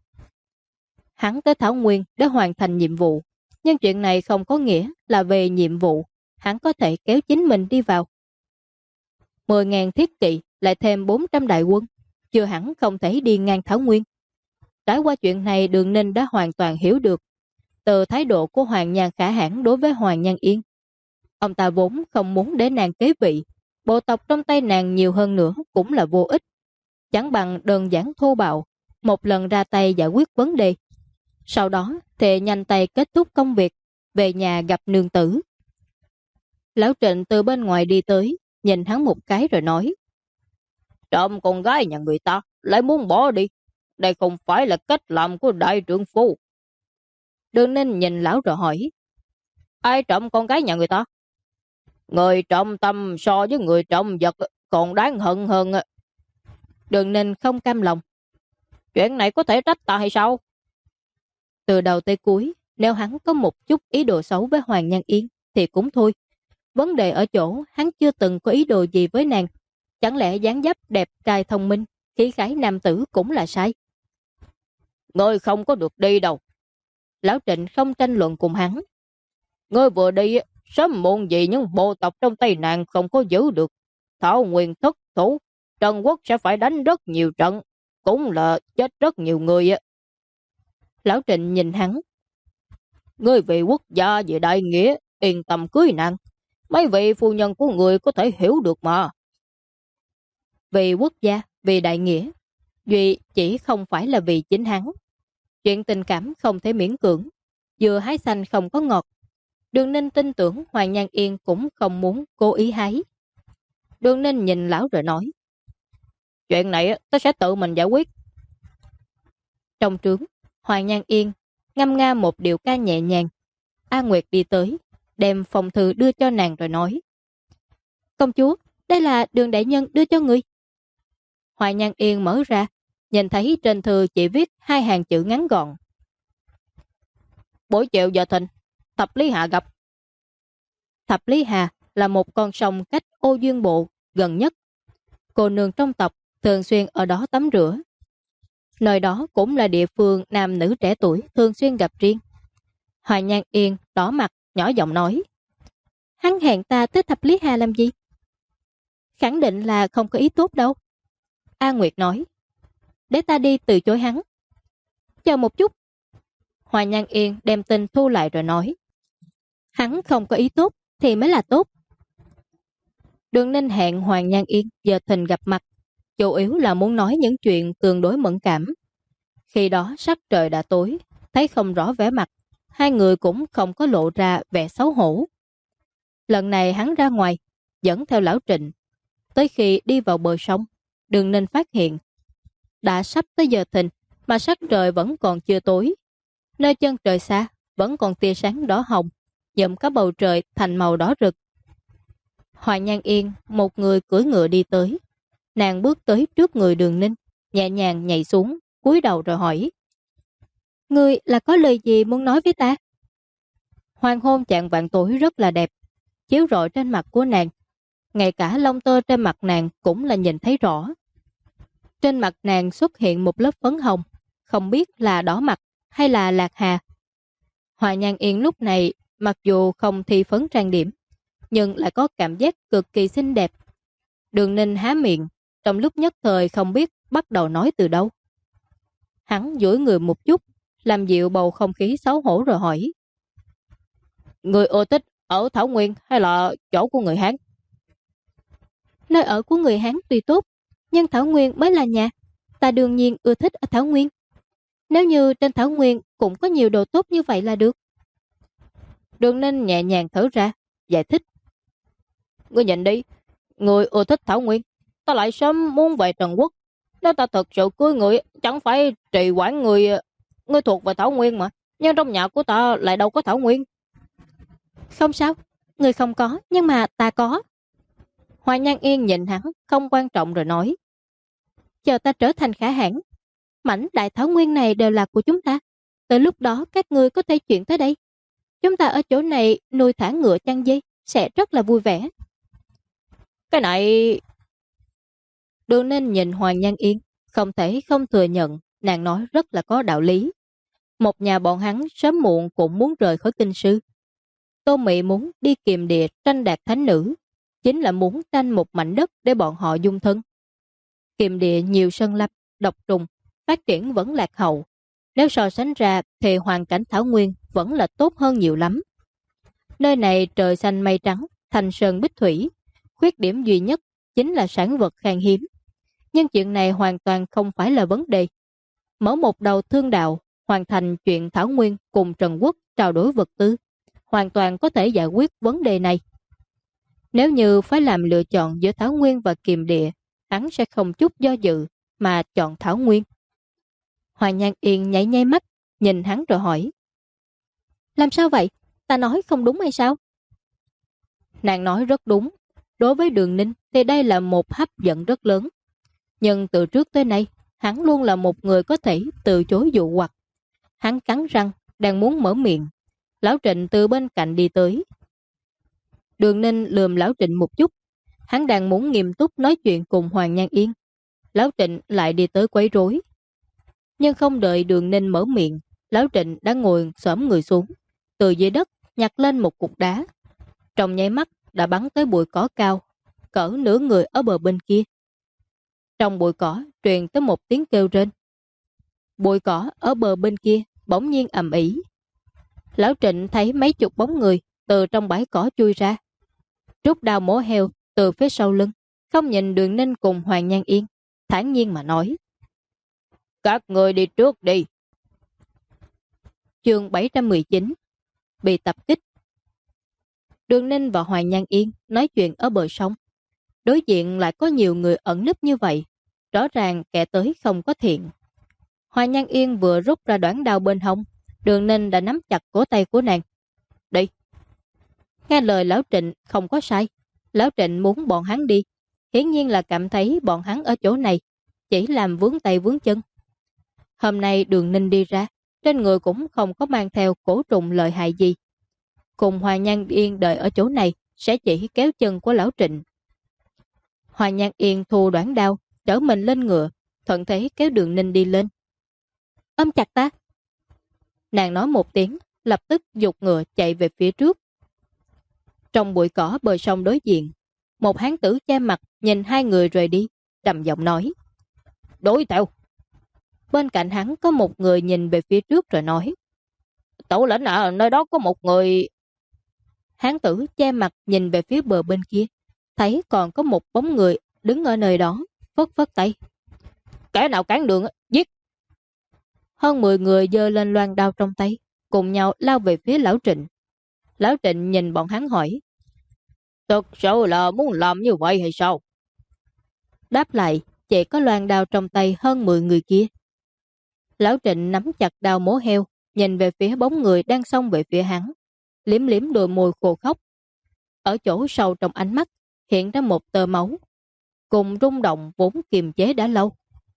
Hắn tới Thảo Nguyên để hoàn thành nhiệm vụ, nhưng chuyện này không có nghĩa là về nhiệm vụ, hắn có thể kéo chính mình đi vào. 10.000 thiết kỵ lại thêm 400 đại quân, chưa hẳn không thể đi ngang Thảo Nguyên. Trải qua chuyện này, Đường Ninh đã hoàn toàn hiểu được từ thái độ của Hoàng Nhan Khả Hãn đối với Hoàng Nhan Yên. Ông ta vốn không muốn để nàng kế vị, bộ tộc trong tay nàng nhiều hơn nữa cũng là vô ích. Chẳng bằng đơn giản thô bạo, một lần ra tay giải quyết vấn đề. Sau đó thì nhanh tay kết thúc công việc, về nhà gặp nương tử. Lão Trịnh từ bên ngoài đi tới, nhìn hắn một cái rồi nói. Trộm con gái nhà người ta, lại muốn bỏ đi. Đây không phải là cách làm của đại trưởng phu. Đường Ninh nhìn lão rồi hỏi. Ai trộm con gái nhà người ta? Người trộm tâm so với người trộm vật còn đáng hận hơn. Đường Ninh không cam lòng. Chuyện này có thể trách ta hay sao? Từ đầu tới cuối, nếu hắn có một chút ý đồ xấu với Hoàng Nhan Yên thì cũng thôi. Vấn đề ở chỗ hắn chưa từng có ý đồ gì với nàng. Chẳng lẽ dáng dấp đẹp trai thông minh, khí khái nam tử cũng là sai? Ngươi không có được đi đâu. Lão Trịnh không tranh luận cùng hắn. Ngươi vừa đi, sớm muộn gì những bộ tộc trong tay nàng không có giữ được. Thảo Nguyên thất thủ, Trần Quốc sẽ phải đánh rất nhiều trận, cũng là chết rất nhiều người. Lão Trịnh nhìn hắn. Ngươi vì quốc gia, vì đại nghĩa, yên tâm cưới nàng. Mấy vị phu nhân của người có thể hiểu được mà. Vì quốc gia, vì đại nghĩa, Duy chỉ không phải là vì chính hắn. Chuyện tình cảm không thể miễn cưỡng, dừa hái xanh không có ngọt. Đường Ninh tin tưởng Hoàng Nhan Yên cũng không muốn cố ý hái. Đường Ninh nhìn lão rồi nói. Chuyện này tôi sẽ tự mình giải quyết. Trong trướng, Hoàng Nhan Yên ngâm nga một điệu ca nhẹ nhàng. A Nguyệt đi tới, đem phong thư đưa cho nàng rồi nói. Công chúa, đây là Đường đại nhân đưa cho người. Hoàng Nhan Yên mở ra, nhìn thấy trên thư chỉ viết 2 hàng chữ ngắn gọn. Buổi chiều giờ thìn, Thập Lý Hà gặp. Thập Lý Hà là một con sông cách Ô Duyên Bộ gần nhất. Cô nương trong tộc thường xuyên ở đó tắm rửa. Nơi đó cũng là địa phương nam nữ trẻ tuổi thường xuyên gặp riêng. Hoài Nhan Yên đỏ mặt nhỏ giọng nói: Hắn hẹn ta tới Thập Lý Hà làm gì? Khẳng định là không có ý tốt đâu. A Nguyệt nói: Để ta đi từ chối hắn. Chờ một chút. Hoài Nhan Yên đem tin thu lại rồi nói: Hắn không có ý tốt thì mới là tốt. Đường Ninh hẹn Hoàng Nhan Yên giờ thìn gặp mặt, chủ yếu là muốn nói những chuyện tương đối mẫn cảm. Khi đó sắc trời đã tối, thấy không rõ vẻ mặt, hai người cũng không có lộ ra vẻ xấu hổ. Lần này hắn ra ngoài, dẫn theo lão Trịnh. Tới khi đi vào bờ sông, Đường Ninh phát hiện đã sắp tới giờ thìn mà sắc trời vẫn còn chưa tối. Nơi chân trời xa vẫn còn tia sáng đỏ hồng, nhuộm cả bầu trời thành màu đỏ rực. Hoài Nhan Yên một người cưỡi ngựa đi tới. Nàng bước tới trước người Đường Ninh, nhẹ nhàng nhảy xuống, cúi đầu rồi hỏi: Ngươi là có lời gì muốn nói với ta? Hoàng hôn chạng vạn tối rất là đẹp, chiếu rọi trên mặt của nàng. Ngay cả lông tơ trên mặt nàng cũng là nhìn thấy rõ. Trên mặt nàng xuất hiện một lớp phấn hồng, không biết là đỏ mặt hay là lạc hà. Hoài Nhan Yên lúc này mặc dù không thi phấn trang điểm, nhưng lại có cảm giác cực kỳ xinh đẹp. Đường Ninh há miệng, trong lúc nhất thời không biết bắt đầu nói từ đâu. Hắn duỗi người một chút, làm dịu bầu không khí xấu hổ rồi hỏi: Người ưa thích ở Thảo Nguyên hay là chỗ của người Hán? Nơi ở của người Hán tuy tốt, nhưng Thảo Nguyên mới là nhà. Ta đương nhiên ưa thích ở Thảo Nguyên. Nếu như trên Thảo Nguyên cũng có nhiều đồ tốt như vậy là được. Đường Ninh nhẹ nhàng thở ra, giải thích: Ngươi nhìn đi, người ưa thích Thảo Nguyên, ta lại sớm muốn về Trần Quốc. Nếu ta thật sự cưới người, chẳng phải trì quản người. Ngươi thuộc về Thảo Nguyên mà, nhưng trong nhà của ta lại đâu có Thảo Nguyên. Không sao, người không có, nhưng mà ta có. Hoài Nhan Yên nhìn hắn không quan trọng rồi nói: Chờ ta trở thành khả hãn, mảnh đại Thảo Nguyên này đều là của chúng ta. Tới lúc đó các ngươi có thể chuyển tới đây. Chúng ta ở chỗ này nuôi thả ngựa chăn dây, sẽ rất là vui vẻ. Cái này... Đường Ninh nhìn Hoàng Nhan Yên, không thể không thừa nhận nàng nói rất là có đạo lý. Một nhà bọn hắn sớm muộn cũng muốn rời khỏi kinh sư. Tô Mị muốn đi kiềm địa tranh đạt thánh nữ, chính là muốn tranh một mảnh đất để bọn họ dung thân. Kiềm địa nhiều sân lâm, độc trùng, phát triển vẫn lạc hậu. Nếu so sánh ra thì hoàn cảnh Thảo Nguyên vẫn là tốt hơn nhiều lắm. Nơi này trời xanh mây trắng, thành sơn bích thủy. Khuyết điểm duy nhất chính là sản vật khan hiếm. Nhưng chuyện này hoàn toàn không phải là vấn đề. Mở một đầu thương đạo, hoàn thành chuyện Thảo Nguyên cùng Trần Quốc trao đổi vật tư, hoàn toàn có thể giải quyết vấn đề này. Nếu như phải làm lựa chọn giữa Thảo Nguyên và Kiềm Địa, hắn sẽ không chút do dự mà chọn Thảo Nguyên. Hoàng Nhan Yên nháy nháy mắt, nhìn hắn rồi hỏi: Làm sao vậy? Ta nói không đúng hay sao? Nàng nói rất đúng. Đối với Đường Ninh thì đây là một hấp dẫn rất lớn. Nhưng từ trước tới nay, hắn luôn là một người có thể từ chối dụ hoặc. Hắn cắn răng, đang muốn mở miệng. Lão Trịnh từ bên cạnh đi tới. Đường Ninh lườm Lão Trịnh một chút. Hắn đang muốn nghiêm túc nói chuyện cùng Hoàng Nhan Yên. Lão Trịnh lại đi tới quấy rối. Nhưng không đợi Đường Ninh mở miệng, Lão Trịnh đã ngồi xổm người xuống, từ dưới đất nhặt lên một cục đá. Trong nháy mắt đã bắn tới bụi cỏ cao, cỡ nửa người ở bờ bên kia. Trong bụi cỏ truyền tới một tiếng kêu rên. Bụi cỏ ở bờ bên kia bỗng nhiên ầm ĩ. Lão Trịnh thấy mấy chục bóng người từ trong bãi cỏ chui ra. Rút đao mổ heo từ phía sau lưng, không nhìn Đường Ninh cùng Hoàng Nhan Yên, thản nhiên mà nói: Các người đi trước đi. Chương 719 Bị tập kích. Đường Ninh và Hoàng Nhan Yên nói chuyện ở bờ sông. Đối diện lại có nhiều người ẩn nấp như vậy, rõ ràng kẻ tới không có thiện. Hoàng Nhan Yên vừa rút ra đoạn đao bên hông, Đường Ninh đã nắm chặt cổ tay của nàng. Đi. Nghe lời Lão Trịnh không có sai. Lão Trịnh muốn bọn hắn đi, hiển nhiên là cảm thấy bọn hắn ở chỗ này chỉ làm vướng tay vướng chân. Hôm nay Đường Ninh đi ra, trên người cũng không có mang theo cổ trùng lợi hại gì. Cùng Hoa Nhan Yên đợi ở chỗ này sẽ chỉ kéo chân của lão Trịnh. Hoa Nhan Yên thu đoạn đao, trở mình lên ngựa, thuận thế kéo Đường Ninh đi lên. Ôm chặt ta. Nàng nói một tiếng, lập tức giục ngựa chạy về phía trước. Trong bụi cỏ bờ sông đối diện, một hán tử che mặt nhìn hai người rời đi, trầm giọng nói: Đuổi theo. Bên cạnh hắn có một người nhìn về phía trước rồi nói: Tổ lĩnh ở nơi đó có một người. Hán tử che mặt nhìn về phía bờ bên kia, thấy còn có một bóng người đứng ở nơi đó, phất phất tay: Kẻ nào cản đường, giết. Hơn 10 người giơ lên loan đao trong tay, cùng nhau lao về phía lão Trịnh. Lão Trịnh nhìn bọn hắn hỏi: Thực sự là muốn làm như vậy hay sao? Đáp lại chỉ có loan đao trong tay hơn 10 người kia. Lão Trịnh nắm chặt đao mổ heo, nhìn về phía bóng người đang xông về phía hắn, liếm liếm đôi môi khô khốc. Ở chỗ sâu trong ánh mắt hiện ra một tơ máu, cùng rung động vốn kiềm chế đã lâu.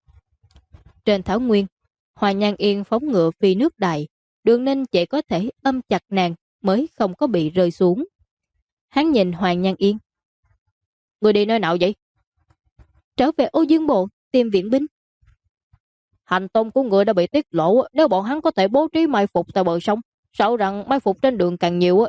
Trên thảo nguyên, Hoa Nhan Yên phóng ngựa phi nước đại, Đường Ninh chỉ có thể ôm chặt nàng mới không có bị rơi xuống. Hắn nhìn Hoa Nhan Yên: Người đi nơi nào vậy? Trở về Ô Dương Bộ tìm viện binh. Hành tung của người đã bị tiết lộ, nếu bọn hắn có thể bố trí mai phục tại bờ sông, sợ rằng mai phục trên đường càng nhiều.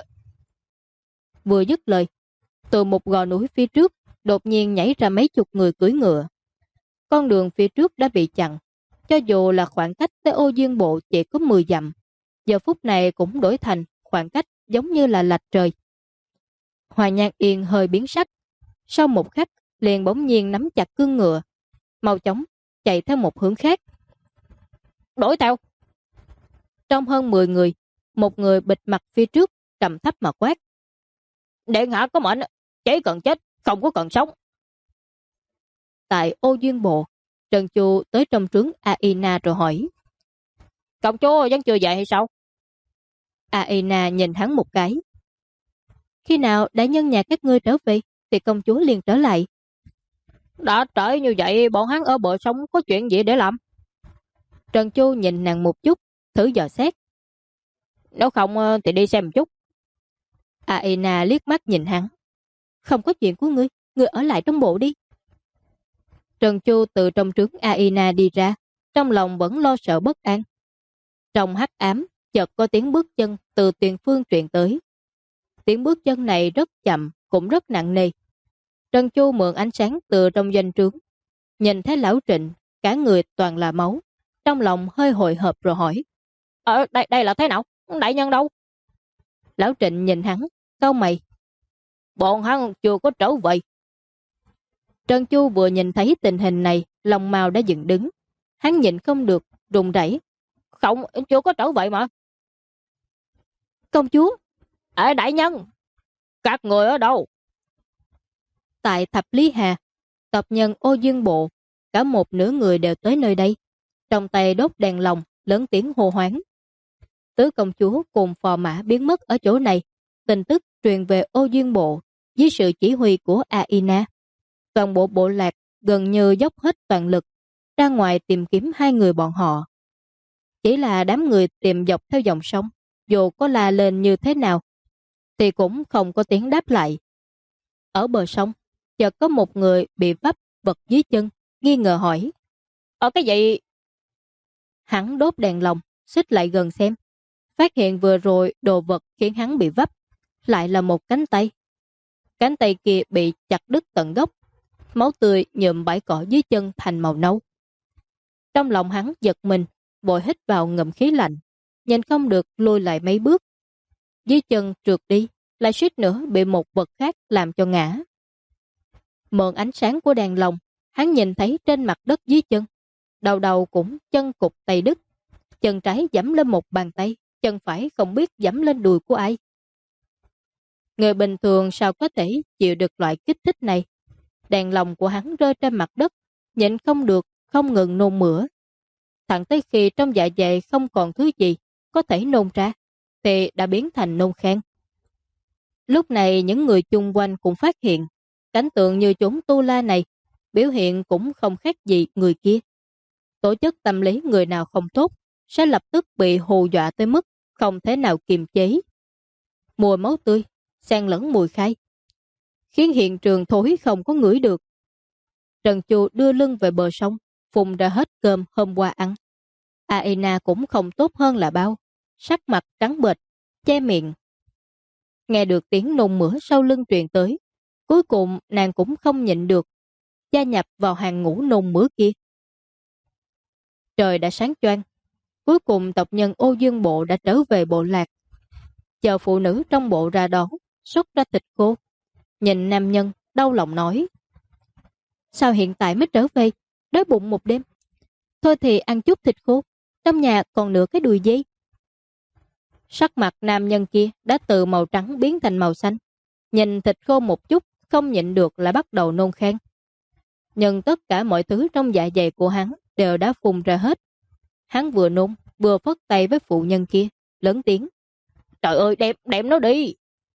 Vừa dứt lời, từ một gò núi phía trước đột nhiên nhảy ra mấy chục người cưỡi ngựa. Con đường phía trước đã bị chặn, cho dù là khoảng cách tới Ô Dương Bộ chỉ có 10 dặm, giờ phút này cũng đổi thành khoảng cách giống như là lệch trời. Hoa Nhan Yên hơi biến sắc, sau một khắc liền bỗng nhiên nắm chặt cương ngựa, mau chóng chạy theo một hướng khác. Đuổi theo. Trong hơn 10 người, một người bịt mặt phía trước trầm thấp mà quát: Điện hạ có mệnh, chỉ cần chết, không có cần sống. Tại Ô Dương Bộ, Trần Chu tới trong trướng Aina rồi hỏi: Công chúa vẫn chưa dậy hay sao? Aina nhìn hắn một cái: Khi nào đại nhân nhà các ngươi trở về thì công chúa liền trở lại. Đã trễ như vậy, bọn hắn ở bờ sông có chuyện gì để làm? Trần Chu nhìn nàng một chút, thử dò xét: Nếu không thì đi xem một chút. Aina liếc mắt nhìn hắn: Không có chuyện của ngươi, ngươi ở lại trong bộ đi. Trần Chu từ trong trướng Aina đi ra, trong lòng vẫn lo sợ bất an. Trong hắc ám, chợt có tiếng bước chân từ tiền phương truyền tới. Tiếng bước chân này rất chậm, cũng rất nặng nề. Trần Chu mượn ánh sáng từ trong doanh trướng, nhìn thấy lão Trịnh, cả người toàn là máu, trong lòng hơi hồi hộp rồi hỏi: đây là thế nào? Đại nhân đâu? Lão Trịnh nhìn hắn, cau mày: Bọn hắn chưa có trở về. Trần Chu vừa nhìn thấy tình hình này, lòng mào đã dựng đứng. Hắn nhịn không được, run rẩy: Không, chưa có trở về mà. Công chúa! Đại nhân! Các người ở đâu? Tại Thập Lý Hà, tộc nhân Ô Dương Bộ, cả một nửa người đều tới nơi đây, trong tay đốt đèn lồng, lớn tiếng hô hoáng. Tứ công chúa cùng phò mã biến mất ở chỗ này, tin tức truyền về Ô Dương Bộ dưới sự chỉ huy của Aina. Toàn bộ bộ lạc gần như dốc hết toàn lực ra ngoài tìm kiếm hai người bọn họ. Chỉ là đám người tìm dọc theo dòng sông, dù có la lên như thế nào thì cũng không có tiếng đáp lại. Ở bờ sông, chợt có một người bị vấp vật dưới chân, nghi ngờ hỏi: cái gì? Hắn đốt đèn lồng, xích lại gần xem, phát hiện vừa rồi đồ vật khiến hắn bị vấp lại là một cánh tay. Cánh tay kia bị chặt đứt tận gốc, máu tươi nhuộm bãi cỏ dưới chân thành màu nâu. Trong lòng hắn giật mình, vội hít vào ngụm khí lạnh, nhìn không được lùi lại mấy bước. Dưới chân trượt đi, lại suýt nữa bị một vật khác làm cho ngã. Mượn ánh sáng của đèn lồng, hắn nhìn thấy trên mặt đất dưới chân, đầu đầu cũng chân cụt tay đứt, chân trái giẫm lên một bàn tay, chân phải không biết giẫm lên đùi của ai. Người bình thường sao có thể chịu được loại kích thích này? Đèn lồng của hắn rơi trên mặt đất, nhịn không được, không ngừng nôn mửa. Thẳng tới khi trong dạ dày không còn thứ gì có thể nôn ra, thì đã biến thành nôn khan. Lúc này những người chung quanh cũng phát hiện cảnh tượng như chốn tu la này biểu hiện cũng không khác gì người kia. Tổ chức tâm lý người nào không tốt sẽ lập tức bị hù dọa tới mức không thể nào kiềm chế. Mùi máu tươi, xen lẫn mùi khai, khiến hiện trường thối không có ngửi được. Trần Chu đưa lưng về bờ sông, phun ra hết cơm hôm qua ăn. Aina cũng không tốt hơn là bao, sắc mặt trắng bệch, che miệng. Nghe được tiếng nôn mửa sau lưng truyền tới, cuối cùng nàng cũng không nhịn được, gia nhập vào hàng ngũ nôn mửa kia. Trời đã sáng choang, cuối cùng tộc nhân Ô Dương Bộ đã trở về bộ lạc. Chờ phụ nữ trong bộ ra đón, xúc ra thịt khô. Nhìn nam nhân, đau lòng nói: sao hiện tại mới trở về, đói bụng một đêm. Thôi thì ăn chút thịt khô, trong nhà còn nửa cái đùi dê. Sắc mặt nam nhân kia đã từ màu trắng biến thành màu xanh. Nhìn thịt khô một chút, không nhịn được là bắt đầu nôn khan. Nhưng tất cả mọi thứ trong dạ dày của hắn đều đã phun ra hết. Hắn vừa nôn, vừa phất tay với phụ nhân kia, lớn tiếng: trời ơi, đem nó đi.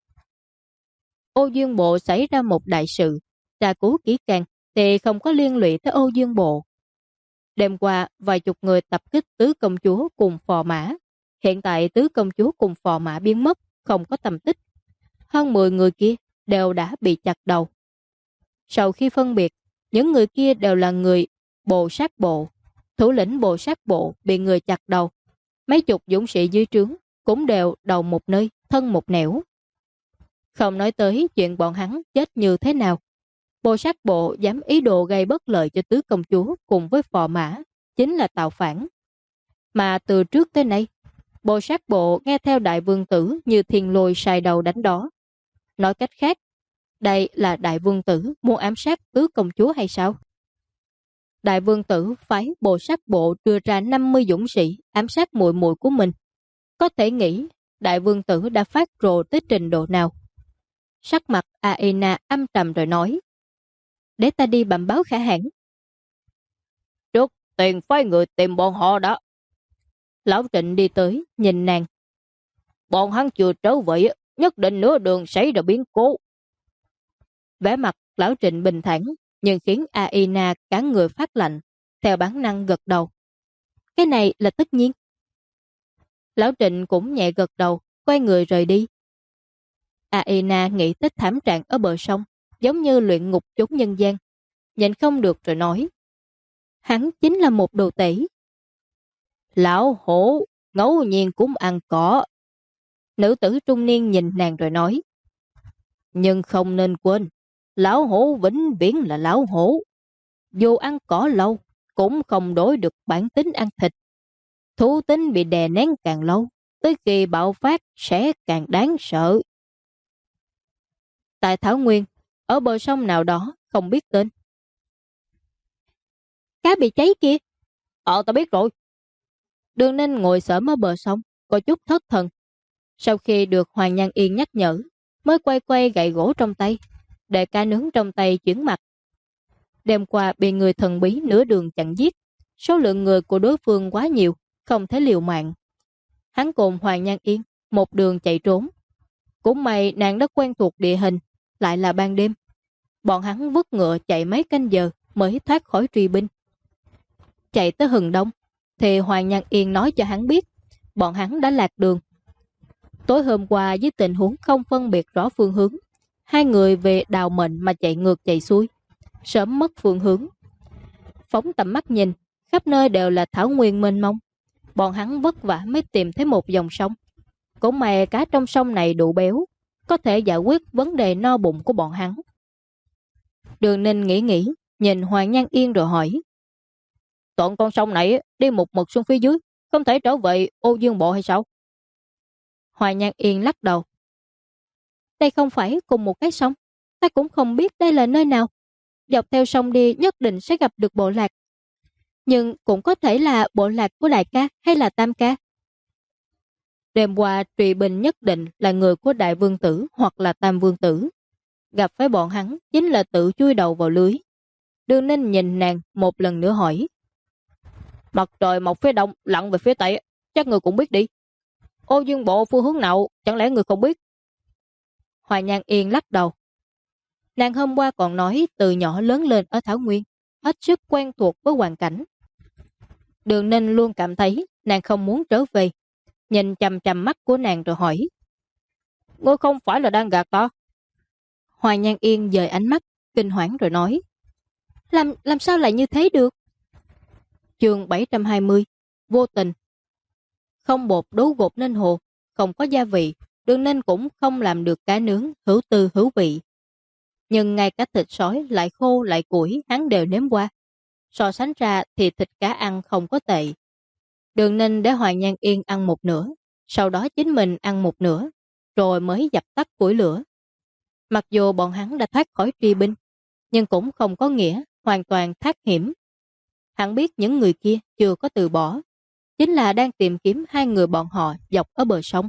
Ô Dương Bộ xảy ra một đại sự, tra cứu kỹ càng thì không có liên lụy tới Ô Dương Bộ. Đêm qua, vài chục người tập kích tứ công chúa cùng phò mã. Hiện tại tứ công chúa cùng phò mã biến mất, không có tầm tích. Hơn 10 người kia đều đã bị chặt đầu. Sau khi phân biệt, những người kia đều là người bộ sát bộ. Thủ lĩnh bộ sát bộ bị người chặt đầu. Mấy chục dũng sĩ dưới trướng cũng đều đầu một nơi, thân một nẻo. Không nói tới chuyện bọn hắn chết như thế nào. Bộ sát bộ dám ý đồ gây bất lợi cho tứ công chúa cùng với phò mã, chính là tạo phản. Mà từ trước tới nay, bộ sát bộ nghe theo đại vương tử như thiên lôi sai đầu đánh đó. Nói cách khác, đây là đại vương tử muốn ám sát tứ công chúa hay sao? Đại vương tử phái bộ sát bộ đưa ra 50 dũng sĩ ám sát muội muội của mình. Có thể nghĩ đại vương tử đã phát rồ tới trình độ nào. Sắc mặt Aina âm trầm rồi nói: để ta đi bẩm báo Khả Hãn. Trước tiền phái người tìm bọn họ đó. Lão Trịnh đi tới, nhìn nàng. Bọn hắn chưa trở về, nhất định nửa đường xảy ra biến cố. Vẻ mặt Lão Trịnh bình thản, nhưng khiến Aina cả người phát lạnh, theo bản năng gật đầu. Cái này là tất nhiên. Lão Trịnh cũng nhẹ gật đầu, quay người rời đi. Aina nghĩ tới thảm trạng ở bờ sông, giống như luyện ngục chốn nhân gian. Nhịn không được rồi nói: hắn chính là một đồ tể. Lão hổ, ngẫu nhiên cũng ăn cỏ. Nữ tử trung niên nhìn nàng rồi nói: nhưng không nên quên, lão hổ vĩnh viễn là lão hổ. Dù ăn cỏ lâu, cũng không đổi được bản tính ăn thịt. Thú tính bị đè nén càng lâu, tới khi bạo phát sẽ càng đáng sợ. Tại Thảo Nguyên, ở bờ sông nào đó, không biết tên. Cá bị cháy kia. Ta biết rồi. Đường Ninh ngồi xổm ở bờ sông, có chút thất thần. Sau khi được Hoàng Nhan Yên nhắc nhở, mới quay quay gậy gỗ trong tay, để cá nướng trong tay chuyển mặt. Đêm qua bị người thần bí nửa đường chặn giết, số lượng người của đối phương quá nhiều, không thể liều mạng. Hắn cùng Hoàng Nhan Yên một đường chạy trốn. Cũng may nàng đã quen thuộc địa hình, lại là ban đêm. Bọn hắn vứt ngựa chạy mấy canh giờ mới thoát khỏi truy binh. Chạy tới hừng đông, thì Hoàng Nhan Yên nói cho hắn biết bọn hắn đã lạc đường. Tối hôm qua với tình huống không phân biệt rõ phương hướng, hai người về đào mệnh mà chạy ngược chạy xuôi, sớm mất phương hướng. Phóng tầm mắt nhìn, khắp nơi đều là thảo nguyên mênh mông. Bọn hắn vất vả mới tìm thấy một dòng sông. Cũng may cá trong sông này đủ béo, có thể giải quyết vấn đề no bụng của bọn hắn. Đường Ninh nghĩ, nhìn Hoàng Nhan Yên rồi hỏi: toàn con sông này đi một mực xuống phía dưới, không thể trở về Ô Dương Bộ hay sao? Hoàng Nhan Yên lắc đầu: đây không phải cùng một cái sông, ta cũng không biết đây là nơi nào. Dọc theo sông đi nhất định sẽ gặp được bộ lạc, nhưng cũng có thể là bộ lạc của đại ca hay là tam ca. Đêm qua trùy binh nhất định là người của đại vương tử hoặc là tam vương tử. Gặp phải bọn hắn chính là tự chui đầu vào lưới. Đường Ninh nhìn nàng một lần nữa hỏi: mặt trời mọc phía đông lặn về phía tây, chắc người cũng biết đi. Ô Dương Bộ phương hướng nào, chẳng lẽ người không biết? Hoàng Nhan Yên lắc đầu: Nàng hôm qua còn nói từ nhỏ lớn lên ở Thảo Nguyên, hết sức quen thuộc với hoàn cảnh. Đường Ninh luôn cảm thấy nàng không muốn trở về, nhìn chằm chằm mắt của nàng rồi hỏi: Ngươi không phải là đang gạt ta? Hoài Nhan Yên dời ánh mắt, kinh hoảng rồi nói: Làm sao lại như thế được? Chương 720: Vô tình. Không bột đố gột nên hồ, không có gia vị, Đường Ninh cũng không làm được cá nướng hữu tư hữu vị. Nhưng ngay cả thịt sói lại khô lại củi hắn đều nếm qua. So sánh ra thì thịt cá ăn không có tệ. Đường Ninh để Hoài Nhan Yên ăn một nửa, sau đó chính mình ăn một nửa, rồi mới dập tắt củi lửa. Mặc dù bọn hắn đã thoát khỏi truy binh, nhưng cũng không có nghĩa hoàn toàn thoát hiểm. Hắn biết những người kia chưa có từ bỏ, chính là đang tìm kiếm hai người bọn họ dọc ở bờ sông.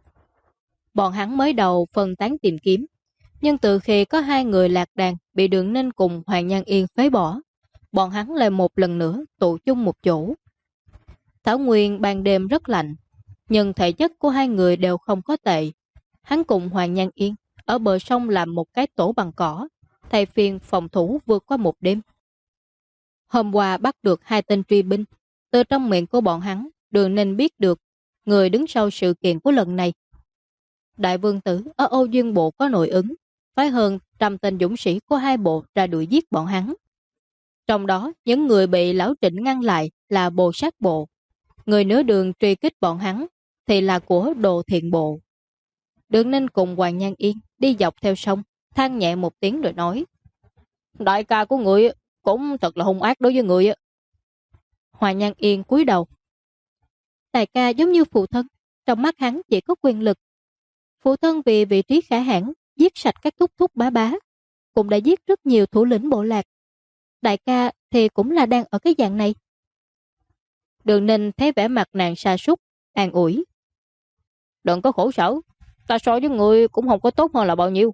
Bọn hắn mới đầu phân tán tìm kiếm, nhưng từ khi có hai người lạc đàn bị Đường Ninh cùng Hoàng Nhan Yên phế bỏ, bọn hắn lại một lần nữa tụ chung một chỗ. Thảo Nguyên ban đêm rất lạnh, nhưng thể chất của hai người đều không có tệ. Hắn cùng Hoàng Nhan Yên ở bờ sông làm một cái tổ bằng cỏ, thay phiên phòng thủ vượt qua một đêm. Hôm qua bắt được hai tên truy binh, từ trong miệng của bọn hắn, Đường Ninh biết được người đứng sau sự kiện của lần này. Đại vương tử ở Âu Duyên Bộ có nội ứng, phái hơn 100 tên dũng sĩ của hai bộ ra đuổi giết bọn hắn. Trong đó, những người bị Lão Trịnh ngăn lại là Bồ Sát Bộ. Người nửa đường truy kích bọn hắn thì là của Đồ Thiện Bộ. Đường Ninh cùng Hoàng Nhan Yên đi dọc theo sông, than nhẹ một tiếng rồi nói: Đại ca của người cũng thật là hung ác đối với người. Hoàng Nhan Yên cúi đầu: Đại ca giống như phụ thân, trong mắt hắn chỉ có quyền lực. Phụ thân vì vị trí khả hãn giết sạch các thúc thúc bá bá, cũng đã giết rất nhiều thủ lĩnh bộ lạc. Đại ca thì cũng là đang ở cái dạng này. Đường Ninh thấy vẻ mặt nàng sa sút, an ủi: Đừng có khổ sở, ta so với người cũng không có tốt hơn là bao nhiêu.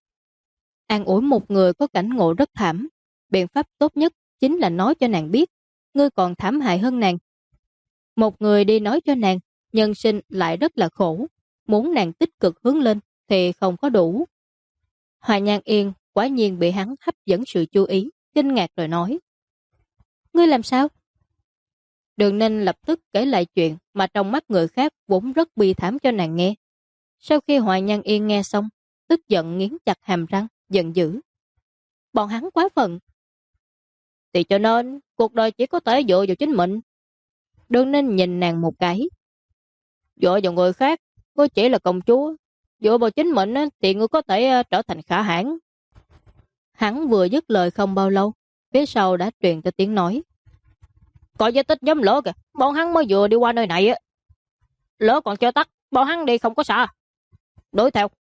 An ủi một người có cảnh ngộ rất thảm, biện pháp tốt nhất chính là nói cho nàng biết ngươi còn thảm hại hơn nàng. Một người đi nói cho nàng nhân sinh lại rất là khổ, muốn nàng tích cực hướng lên thì không có đủ. Hoài Nhan Yên quả nhiên bị hắn hấp dẫn sự chú ý, kinh ngạc rồi nói: Ngươi làm sao? Đường Ninh lập tức kể lại chuyện mà trong mắt người khác vốn rất bi thảm cho nàng nghe. Sau khi Hoài Nhan Yên nghe xong, tức giận nghiến chặt hàm răng, giận dữ: Bọn hắn quá phận. Thì cho nên cuộc đời chỉ có thể dựa vào chính mình. Đường Ninh nhìn nàng một cái: Dựa vào người khác ngươi chỉ là công chúa, dựa vào chính mình thì ngươi có thể trở thành khả hãn. Hắn vừa dứt lời không bao lâu, phía sau đã truyền tới tiếng nói: Coi vết tích nhóm lửa kìa, bọn hắn mới vừa đi qua nơi này. Lửa còn chưa tắt, bọn hắn đi không có xa. Đuổi theo.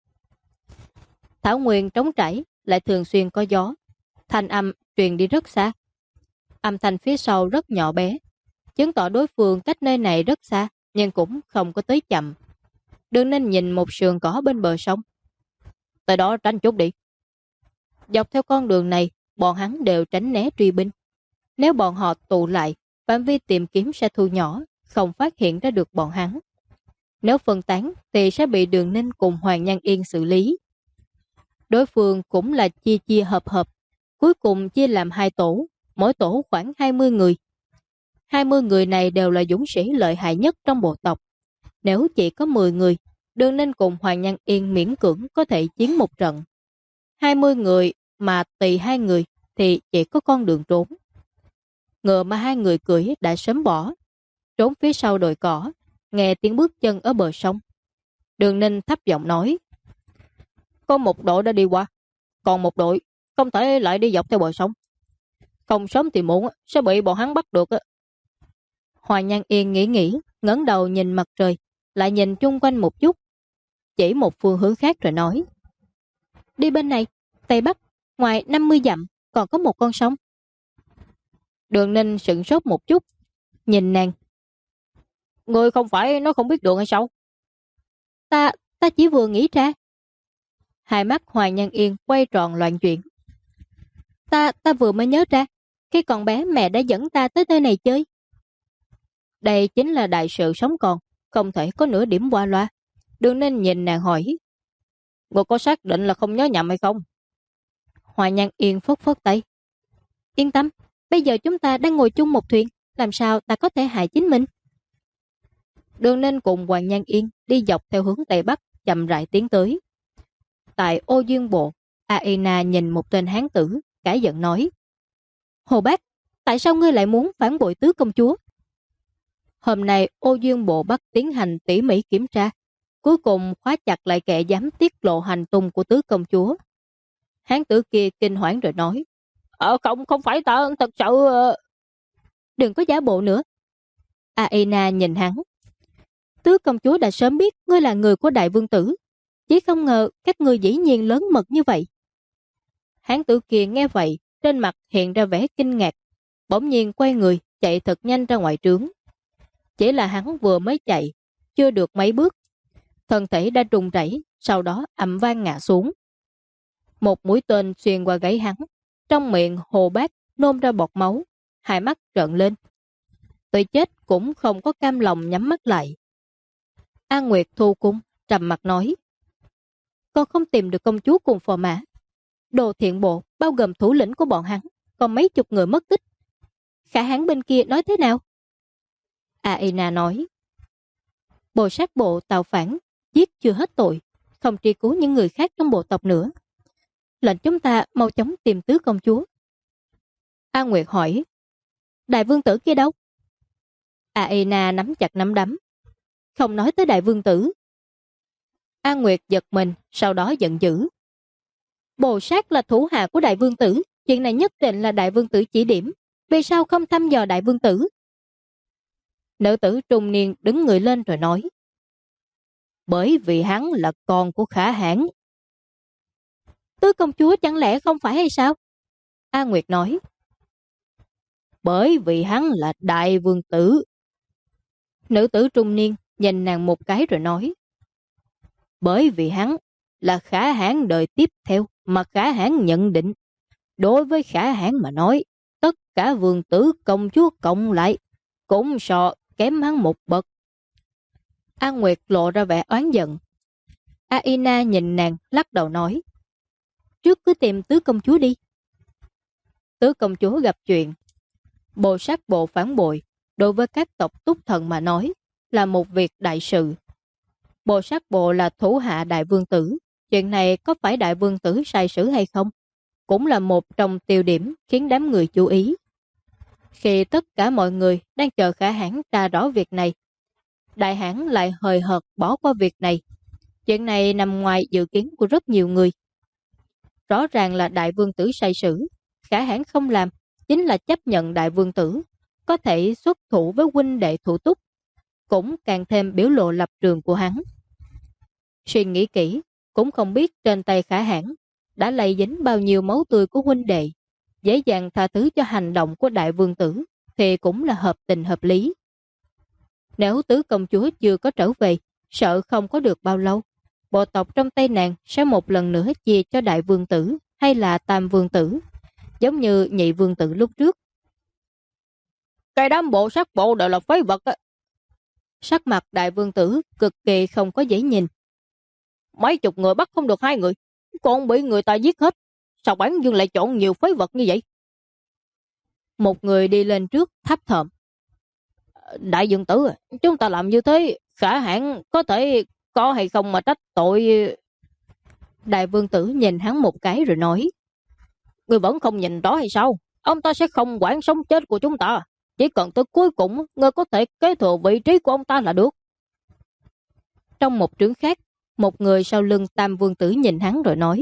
Thảo Nguyên trống trải, lại thường xuyên có gió, thanh âm truyền đi rất xa. Âm thanh phía sau rất nhỏ bé, chứng tỏ đối phương cách nơi này rất xa, nhưng cũng không có tới chậm. Đường Ninh nhìn một sườn cỏ bên bờ sông: Tại đó tránh chút đi. Dọc theo con đường này, bọn hắn đều tránh né truy binh. Nếu bọn họ tụ lại, phạm vi tìm kiếm sẽ thu nhỏ, không phát hiện ra được bọn hắn. Nếu phân tán thì sẽ bị Đường Ninh cùng Hoàng Nhan Yên xử lý. Đối phương cũng là chia chia hợp hợp, cuối cùng chia làm hai tổ, mỗi tổ khoảng 20 người. 20 người này đều là dũng sĩ lợi hại nhất trong bộ tộc. Nếu chỉ có 10 người, Đường Ninh cùng Hoàng Nhan Yên miễn cưỡng có thể chiến một trận. 20 người mà tùy hai người thì chỉ có con đường trốn. Ngựa mà hai người cưỡi đã sớm bỏ, trốn phía sau đồi cỏ, nghe tiếng bước chân ở bờ sông. Đường Ninh thấp giọng nói: Có một đội đã đi qua, còn một đội không thể lại đi dọc theo bờ sông. Không sớm thì muộn sẽ bị bọn hắn bắt được. Hoài Nhan Yên nghĩ, ngẩng đầu nhìn mặt trời, lại nhìn chung quanh một chút, chỉ một phương hướng khác rồi nói: Đi bên này, Tây Bắc, ngoài 50 dặm còn có một con sông. Đường Ninh sửng sốt một chút, nhìn nàng: Người không phải nó không biết đường hay sao? Ta chỉ vừa nghĩ ra. Hai mắt Hoài Nhan Yên quay tròn loạn chuyển. Ta vừa mới nhớ ra, khi còn bé mẹ đã dẫn ta tới nơi này chơi. Đây chính là đại sự sống còn, không thể có nửa điểm qua loa. Đường Ninh nhìn nàng hỏi: Người có xác định là không nhớ nhầm hay không? Hoa Nhan Yên phất phất tay. Yên tâm, bây giờ chúng ta đang ngồi chung một thuyền, làm sao ta có thể hại chính mình? Đường Ninh cùng Hoàng Nhan Yên đi dọc theo hướng Tây Bắc, chậm rãi tiến tới. Tại Ô Dương Bộ, Aina nhìn một tên hán tử, cả giận nói: Hồ Bác, tại sao ngươi lại muốn phản bội tứ công chúa? Hôm nay Ô Dương Bộ Bắc tiến hành tỉ mỉ kiểm tra, cuối cùng khóa chặt lại kẻ dám tiết lộ hành tung của tứ công chúa. Hán tử kia kinh hoảng rồi nói: không phải ta thật sự... Đừng có giả bộ nữa. Aina nhìn hắn. Tứ công chúa đã sớm biết ngươi là người của đại vương tử, chỉ không ngờ các ngươi dĩ nhiên lớn mật như vậy. Hán tử kia nghe vậy, trên mặt hiện ra vẻ kinh ngạc, bỗng nhiên quay người chạy thật nhanh ra ngoài trướng. Chỉ là hắn vừa mới chạy, chưa được mấy bước, thân thể đã rung rẩy, sau đó ầm vang ngã xuống. Một mũi tên xuyên qua gáy hắn, trong miệng Hồ Bác nôn ra bọt máu, hai mắt trợn lên. Tuy chết cũng không có cam lòng nhắm mắt lại. An Nguyệt thu cung, trầm mặt nói: Con không tìm được công chúa cùng phò mã. Đồ thiện bộ, bao gồm thủ lĩnh của bọn hắn, còn mấy chục người mất tích. Khả hãn bên kia nói thế nào? Aina nói: Bộ sát bộ tạo phản, giết chưa hết tội, không truy cứu những người khác trong bộ tộc nữa. Lệnh chúng ta mau chóng tìm tứ công chúa. An Nguyệt hỏi: Đại vương tử kia đâu? Aina nắm chặt nắm đấm: Không nói tới đại vương tử. An Nguyệt giật mình, sau đó giận dữ: Bồ sát là thủ hạ của đại vương tử, chuyện này nhất định là đại vương tử chỉ điểm, vì sao không thăm dò đại vương tử? Nữ tử trung niên đứng người lên rồi nói: Bởi vì hắn là con của Khả Hãn. Tứ công chúa chẳng lẽ không phải hay sao? An Nguyệt nói: Bởi vì hắn là đại vương tử. Nữ tử trung niên nhìn nàng một cái rồi nói: Bởi vì hắn là Khả Hãn đời tiếp theo mà Khả Hãn nhận định. Đối với Khả Hãn mà nói, tất cả vương tử công chúa cộng lại cũng so kém hắn một bậc. An Nguyệt lộ ra vẻ oán giận. Aina nhìn nàng lắc đầu nói: Trước cứ tìm tứ công chúa đi. Tứ công chúa gặp chuyện. Bồ sát bộ phản bội đối với các tộc Túc Thần mà nói là một việc đại sự. Bồ sát bộ là thủ hạ đại vương tử, chuyện này có phải đại vương tử sai sử hay không cũng là một trong tiêu điểm khiến đám người chú ý. Khi tất cả mọi người đang chờ Khả Hãn tra rõ việc này, đại hãn lại hời hợt bỏ qua việc này. Chuyện này nằm ngoài dự kiến của rất nhiều người. Rõ ràng là đại vương tử sai sử, Khả Hãn không làm chính là chấp nhận đại vương tử có thể xuất thủ với huynh đệ thủ túc, cũng càng thêm biểu lộ lập trường của hắn. Suy nghĩ kỹ, cũng không biết trên tay Khả Hãn đã lây dính bao nhiêu máu tươi của huynh đệ, dễ dàng tha thứ cho hành động của đại vương tử thì cũng là hợp tình hợp lý. Nếu tứ công chúa chưa có trở về, sợ không có được bao lâu, bộ tộc trong tay nàng sẽ một lần nữa chia cho đại vương tử hay là tam vương tử, giống như nhị vương tử lúc trước. Cái đám bộ sát bộ đều là phế vật á. Sắc mặt đại vương tử cực kỳ không có dễ nhìn. Mấy chục người bắt không được 2 người, còn bị người ta giết hết. Sao bản dương lại chọn nhiều phế vật như vậy? Một người đi lên trước thấp thỏm: Đại vương tử, chúng ta làm như thế, Khả Hãn có thể có hay không mà trách tội. Đại vương tử nhìn hắn một cái rồi nói: Người vẫn không nhìn rõ hay sao? Ông ta sẽ không quản sống chết của chúng ta. Chỉ cần tới cuối cùng, người có thể kế thừa vị trí của ông ta là được. Trong một trướng khác, một người sau lưng tam vương tử nhìn hắn rồi nói: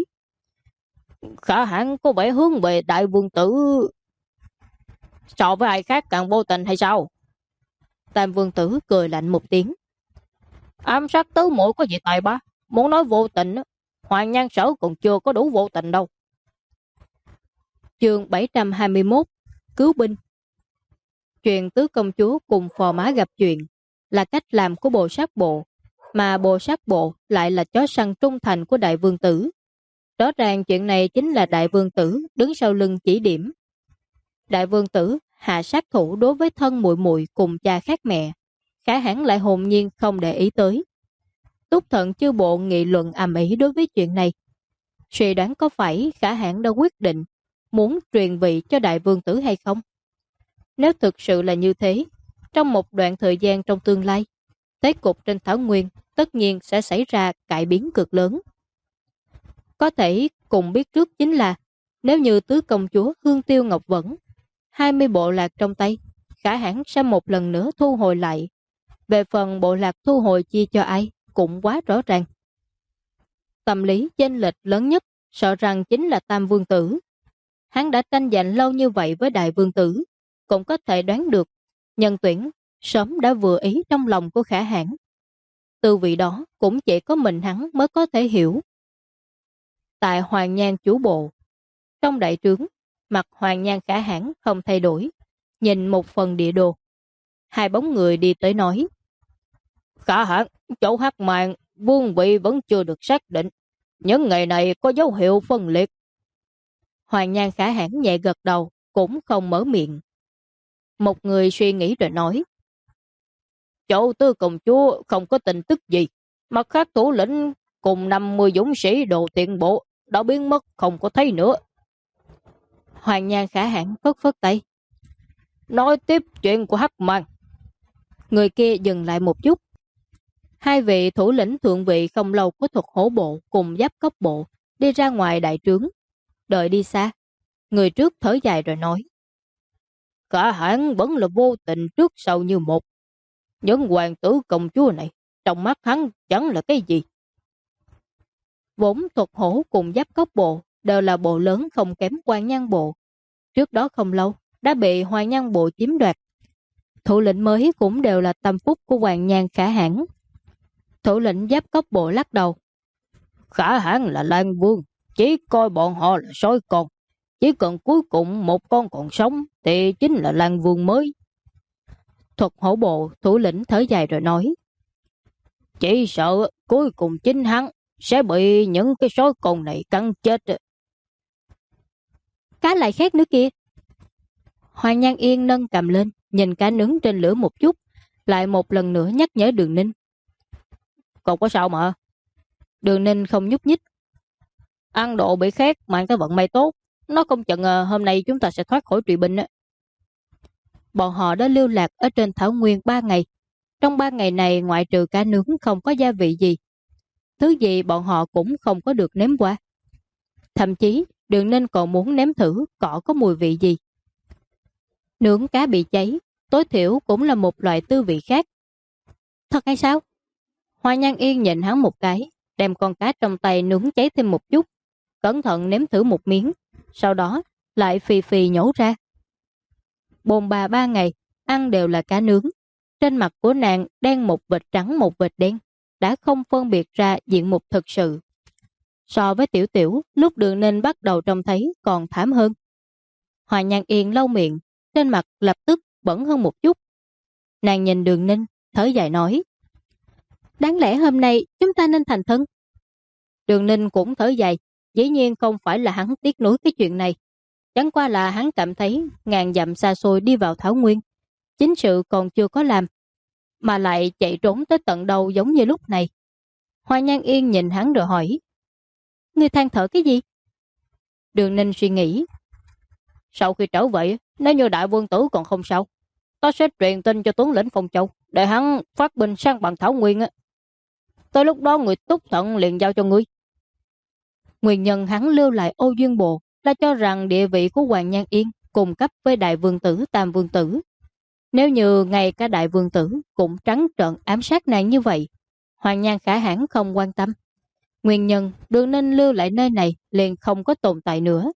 Khả Hãn có vẻ hướng về đại vương tử so với ai khác càng vô tình hay sao? Tam vương tử cười lạnh một tiếng: Ám sát tứ muội có gì tài ba? Muốn nói vô tình, Hoàng Nhan Sở còn chưa có đủ vô tình đâu. Chương 721: Cứu binh. Chuyện tứ công chúa cùng phò mã gặp chuyện là cách làm của bộ sát bộ, mà bộ sát bộ lại là chó săn trung thành của đại vương tử. Rõ ràng chuyện này chính là đại vương tử đứng sau lưng chỉ điểm. Đại vương tử hạ sát thủ đối với thân muội muội cùng cha khác mẹ, Khả Hãn lại hồn nhiên không để ý tới. Túc Thần chư bộ nghị luận ầm ĩ đối với chuyện này. Suy đoán có phải Khả Hãn đã quyết định muốn truyền vị cho đại vương tử hay không? Nếu thực sự là như thế, trong một đoạn thời gian trong tương lai, thế cục trên Thảo Nguyên tất nhiên sẽ xảy ra cải biến cực lớn. Có thể cùng biết trước chính là nếu như tứ công chúa Hương Tiêu Ngọc Vẫn 20 bộ lạc trong tay, Khả Hãn sẽ một lần nữa thu hồi lại. Về phần bộ lạc thu hồi chia cho ai cũng quá rõ ràng. Tâm lý chênh lệch lớn nhất sợ rằng chính là Tam Vương Tử. Hắn đã tranh giành lâu như vậy với Đại Vương Tử, cũng có thể đoán được nhân tuyển sớm đã vừa ý trong lòng của Khả Hãn. Từ vị đó cũng chỉ có mình hắn mới có thể hiểu. Tại Hoàng Nhan chủ bộ, trong đại trướng, mặt Hoàng Nhan Khả Hãn không thay đổi, nhìn một phần địa đồ. Hai bóng người đi tới nói: Khả Hãn, chỗ Hắc Màn vương vị vẫn chưa được xác định, những ngày này có dấu hiệu phân liệt. Hoàng Nhan Khả Hãn nhẹ gật đầu, cũng không mở miệng. Một người suy nghĩ rồi nói: Chỗ Tư công chúa không có tin tức gì, mặt khác thủ lĩnh cùng 50 dũng sĩ đồ tiện bộ đã biến mất không có thấy nữa. Hoàng Nhan Khả Hãn phất phất tay: Nói tiếp chuyện của Hắc Màn. Người kia dừng lại một chút. Hai vị thủ lĩnh thượng vị không lâu của Thuật Hổ bộ cùng Giáp Cốc bộ đi ra ngoài đại trướng. Đợi đi xa, người trước thở dài rồi nói: Khả Hãn vẫn là vô tình trước sau như một. Những hoàng tử công chúa này trong mắt hắn chẳng là cái gì. Vốn Thuật Hổ cùng Giáp Cốc bộ đều là bộ lớn không kém Hoàng Nhan bộ. Trước đó không lâu đã bị Hoàng Nhan bộ chiếm đoạt. Thủ lĩnh mới cũng đều là tâm phúc của Hoàng Nhan Khả Hãn. Thủ lĩnh Giáp Cốc bộ lắc đầu: Khả Hãn là Lan Vương, chỉ coi bọn họ là sói con. Chỉ cần cuối cùng một con còn sống thì chính là Lan Vương mới. Thuật Hổ bộ thủ lĩnh thở dài rồi nói: Chỉ sợ cuối cùng chính hắn sẽ bị những cái sói con này cắn chết. Cá lại khác nữa kìa. Hoàng Nhan Yên nâng cầm lên, nhìn cá nướng trên lửa một chút, lại một lần nữa nhắc nhở Đường Ninh: Còn có sao mà? Đường Ninh không nhúc nhích. Ăn độ bị khét mang tới vận may tốt, nó không chừng hôm nay chúng ta sẽ thoát khỏi truy binh. Bọn họ đã lưu lạc ở trên Thảo Nguyên 3 ngày. Trong 3 ngày này ngoại trừ cá nướng không có gia vị gì. Thứ gì bọn họ cũng không có được nếm qua. Thậm chí Đường Ninh còn muốn nếm thử cỏ có mùi vị gì. Nướng cá bị cháy, tối thiểu cũng là một loại tư vị khác. Thật hay sao? Hoa Nhan Yên nhìn hắn một cái, đem con cá trong tay nướng cháy thêm một chút, cẩn thận nếm thử một miếng, sau đó lại phì phì nhổ ra. Bồn bà 3 ngày, ăn đều là cá nướng. Trên mặt của nàng đen một vệt trắng một vệt đen, đã không phân biệt ra diện mục thực sự. So với Tiểu Tiểu, lúc Đường Ninh bắt đầu trông thấy còn thảm hơn. Hoa Nhan Yên lau miệng, trên mặt lập tức bẩn hơn một chút. Nàng nhìn Đường Ninh, thở dài nói: Đáng lẽ hôm nay chúng ta nên thành thân. Đường Ninh cũng thở dài, dĩ nhiên không phải là hắn tiếc nuối cái chuyện này. Chẳng qua là hắn cảm thấy ngàn dặm xa xôi đi vào Thảo Nguyên, chính sự còn chưa có làm, mà lại chạy trốn tới tận đầu giống như lúc này. Hoa Nhan Yên nhìn hắn rồi hỏi: Ngươi than thở cái gì? Đường Ninh suy nghĩ: Sau khi trở về, nếu như đại vương tử còn không sao, ta sẽ truyền tin cho tướng lĩnh Phong Châu để hắn phát binh sang bằng Thảo Nguyên á. Tới lúc đó người túc thận liền giao cho ngươi. Nguyên nhân hắn lưu lại Ô Duyên Bộ là cho rằng địa vị của Hoàng Nhan Yên cùng cấp với đại vương tử Tam Vương tử. Nếu như ngay cả đại vương tử cũng trắng trợn ám sát nàng như vậy, Hoàng Nhan Khả Hãn không quan tâm. Nguyên nhân Đường Ninh lưu lại nơi này liền không có tồn tại nữa.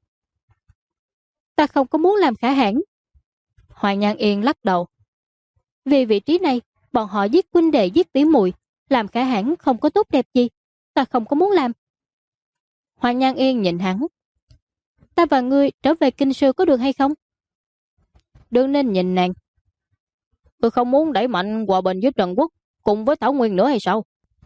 Ta không có muốn làm Khả Hãn. Hoàng Nhan Yên lắc đầu. Vì vị trí này, bọn họ giết huynh đệ giết tỉ muội, làm Khả Hãn không có tốt đẹp gì. Ta không có muốn làm. Hoàng Nhan Yên nhìn hắn: Ta và ngươi trở về Kinh Sư có được hay không? Đường Ninh nhìn nàng: Tôi không muốn đẩy mạnh hòa bình với Trần Quốc cùng với Thảo Nguyên nữa hay sao?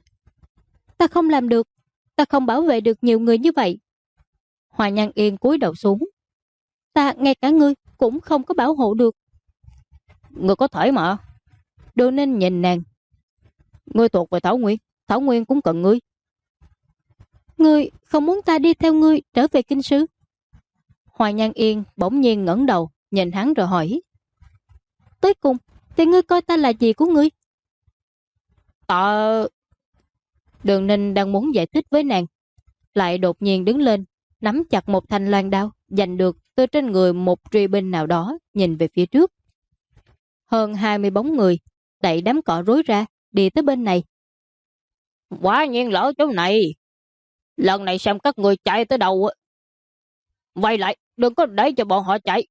Ta không làm được. Ta không bảo vệ được nhiều người như vậy. Hoàng Nhan Yên cúi đầu xuống: Ta ngay cả ngươi cũng không có bảo hộ được. Ngươi có thể mà. Đường Ninh nhìn nàng: Ngươi thuộc về Thảo Nguyên, Thảo Nguyên cũng cần ngươi. Ngươi không muốn ta đi theo ngươi trở về kinh sư? Hoàng Nhan Yên bỗng nhiên ngẩng đầu, nhìn hắn rồi hỏi. Tới cùng, thì ngươi coi ta là gì của ngươi? Ờ... Đường Ninh đang muốn giải thích với nàng, lại đột nhiên đứng lên, nắm chặt một thanh loan đao giành được từ trên người một truy binh nào đó, nhìn về phía trước. Hơn 20 bóng người đẩy đám cỏ rối ra, đi tới bên này. Quả nhiên lỡ chỗ này, lần này xem các người chạy tới đâu. Quay lại, đừng có để cho bọn họ chạy.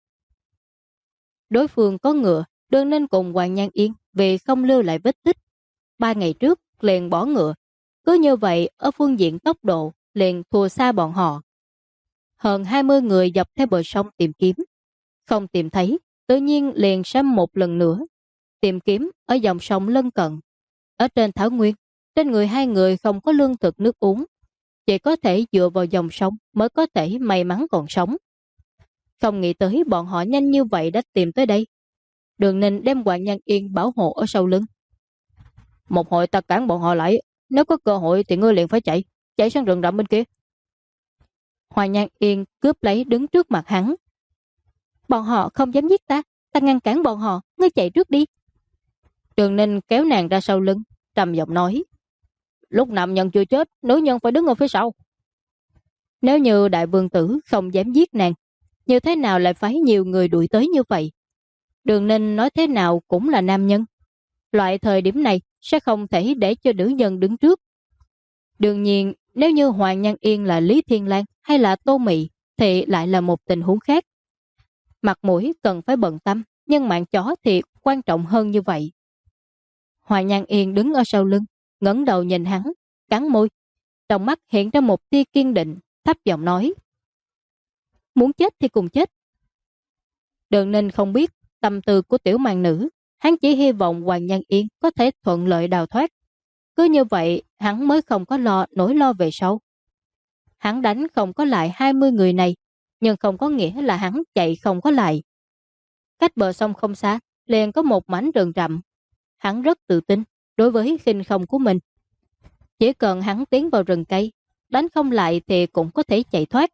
Đối phương có ngựa, Đường Ninh cùng Hoàng Nhan Yên vì không lưu lại vết tích 3 ngày trước liền bỏ ngựa. Cứ như vậy ở phương diện tốc độ liền thua xa bọn họ. Hơn 20 người dọc theo bờ sông tìm kiếm, không tìm thấy, tự nhiên liền xâm một lần nữa tìm kiếm ở dòng sông lân cận. Ở trên thảo nguyên, trên người hai người không có lương thực nước uống, chỉ có thể dựa vào dòng sông mới có thể may mắn còn sống. Không nghĩ tới bọn họ nhanh như vậy đã tìm tới đây. Đường Ninh đem Hoàng Nhan Yên bảo hộ ở sau lưng. Một hồi ta cản bọn họ lại, nếu có cơ hội thì ngươi liền phải chạy sang rừng rậm bên kia. Hoàng Nhan Yên cướp lấy đứng trước mặt hắn. Bọn họ không dám giết ta, ta ngăn cản bọn họ, ngươi chạy trước đi. Đường Ninh kéo nàng ra sau lưng, trầm giọng nói. Lúc nam nhân chưa chết, nữ nhân phải đứng ở phía sau. Nếu như đại vương tử không dám giết nàng, như thế nào lại phải nhiều người đuổi tới như vậy? Đường Ninh nói thế nào cũng là nam nhân. Loại thời điểm này sẽ không thể để cho nữ nhân đứng trước. Đương nhiên, nếu như Hoàng Nhan Yên là Lý Thiên Lan hay là Tô Mị thì lại là một tình huống khác. Mặt mũi cần phải bận tâm, nhưng mạng chó thì quan trọng hơn như vậy. Hoàng Nhan Yên đứng ở sau lưng, ngẩng đầu nhìn hắn, cắn môi. Trong mắt hiện ra một tia kiên định, thấp giọng nói. Muốn chết thì cùng chết. Đường Ninh không biết tâm tư của tiểu màn nữ, hắn chỉ hy vọng Hoàng Nhan Yên có thể thuận lợi đào thoát. Cứ như vậy, hắn mới không có nỗi lo về sau. Hắn đánh không có lại 20 người này, nhưng không có nghĩa là hắn chạy không có lại. Cách bờ sông không xa, liền có một mảnh rừng rậm. Hắn rất tự tin đối với khinh không của mình. Chỉ cần hắn tiến vào rừng cây, đánh không lại thì cũng có thể chạy thoát.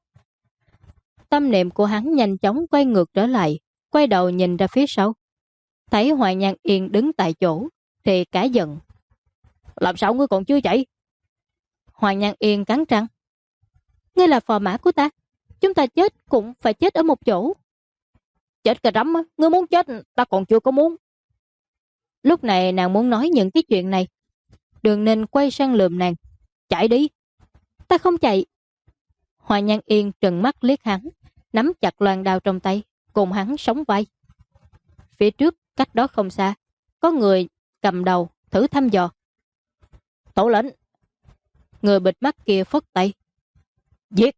Tâm niệm của hắn nhanh chóng quay ngược trở lại, quay đầu nhìn ra phía sau. Thấy Hoàng Nhan Yên đứng tại chỗ, thì cả giận. Làm sao ngươi còn chưa chạy? Hoàng Nhan Yên cắn răng. Ngươi là phò mã của ta, chúng ta chết cũng phải chết ở một chỗ. Chết cà rắm, ngươi muốn chết, ta còn chưa có muốn. Lúc này nàng muốn nói những cái chuyện này. Đường Ninh quay sang lườm nàng. Chạy đi. Ta không chạy. Hoàng Nhan Yên trừng mắt liếc hắn, nắm chặt loan đao trong tay, cùng hắn sóng vai. Phía trước, cách đó không xa, có người cầm đầu, thử thăm dò. Tổ lệnh. Người bịt mắt kia phất tay. Giết.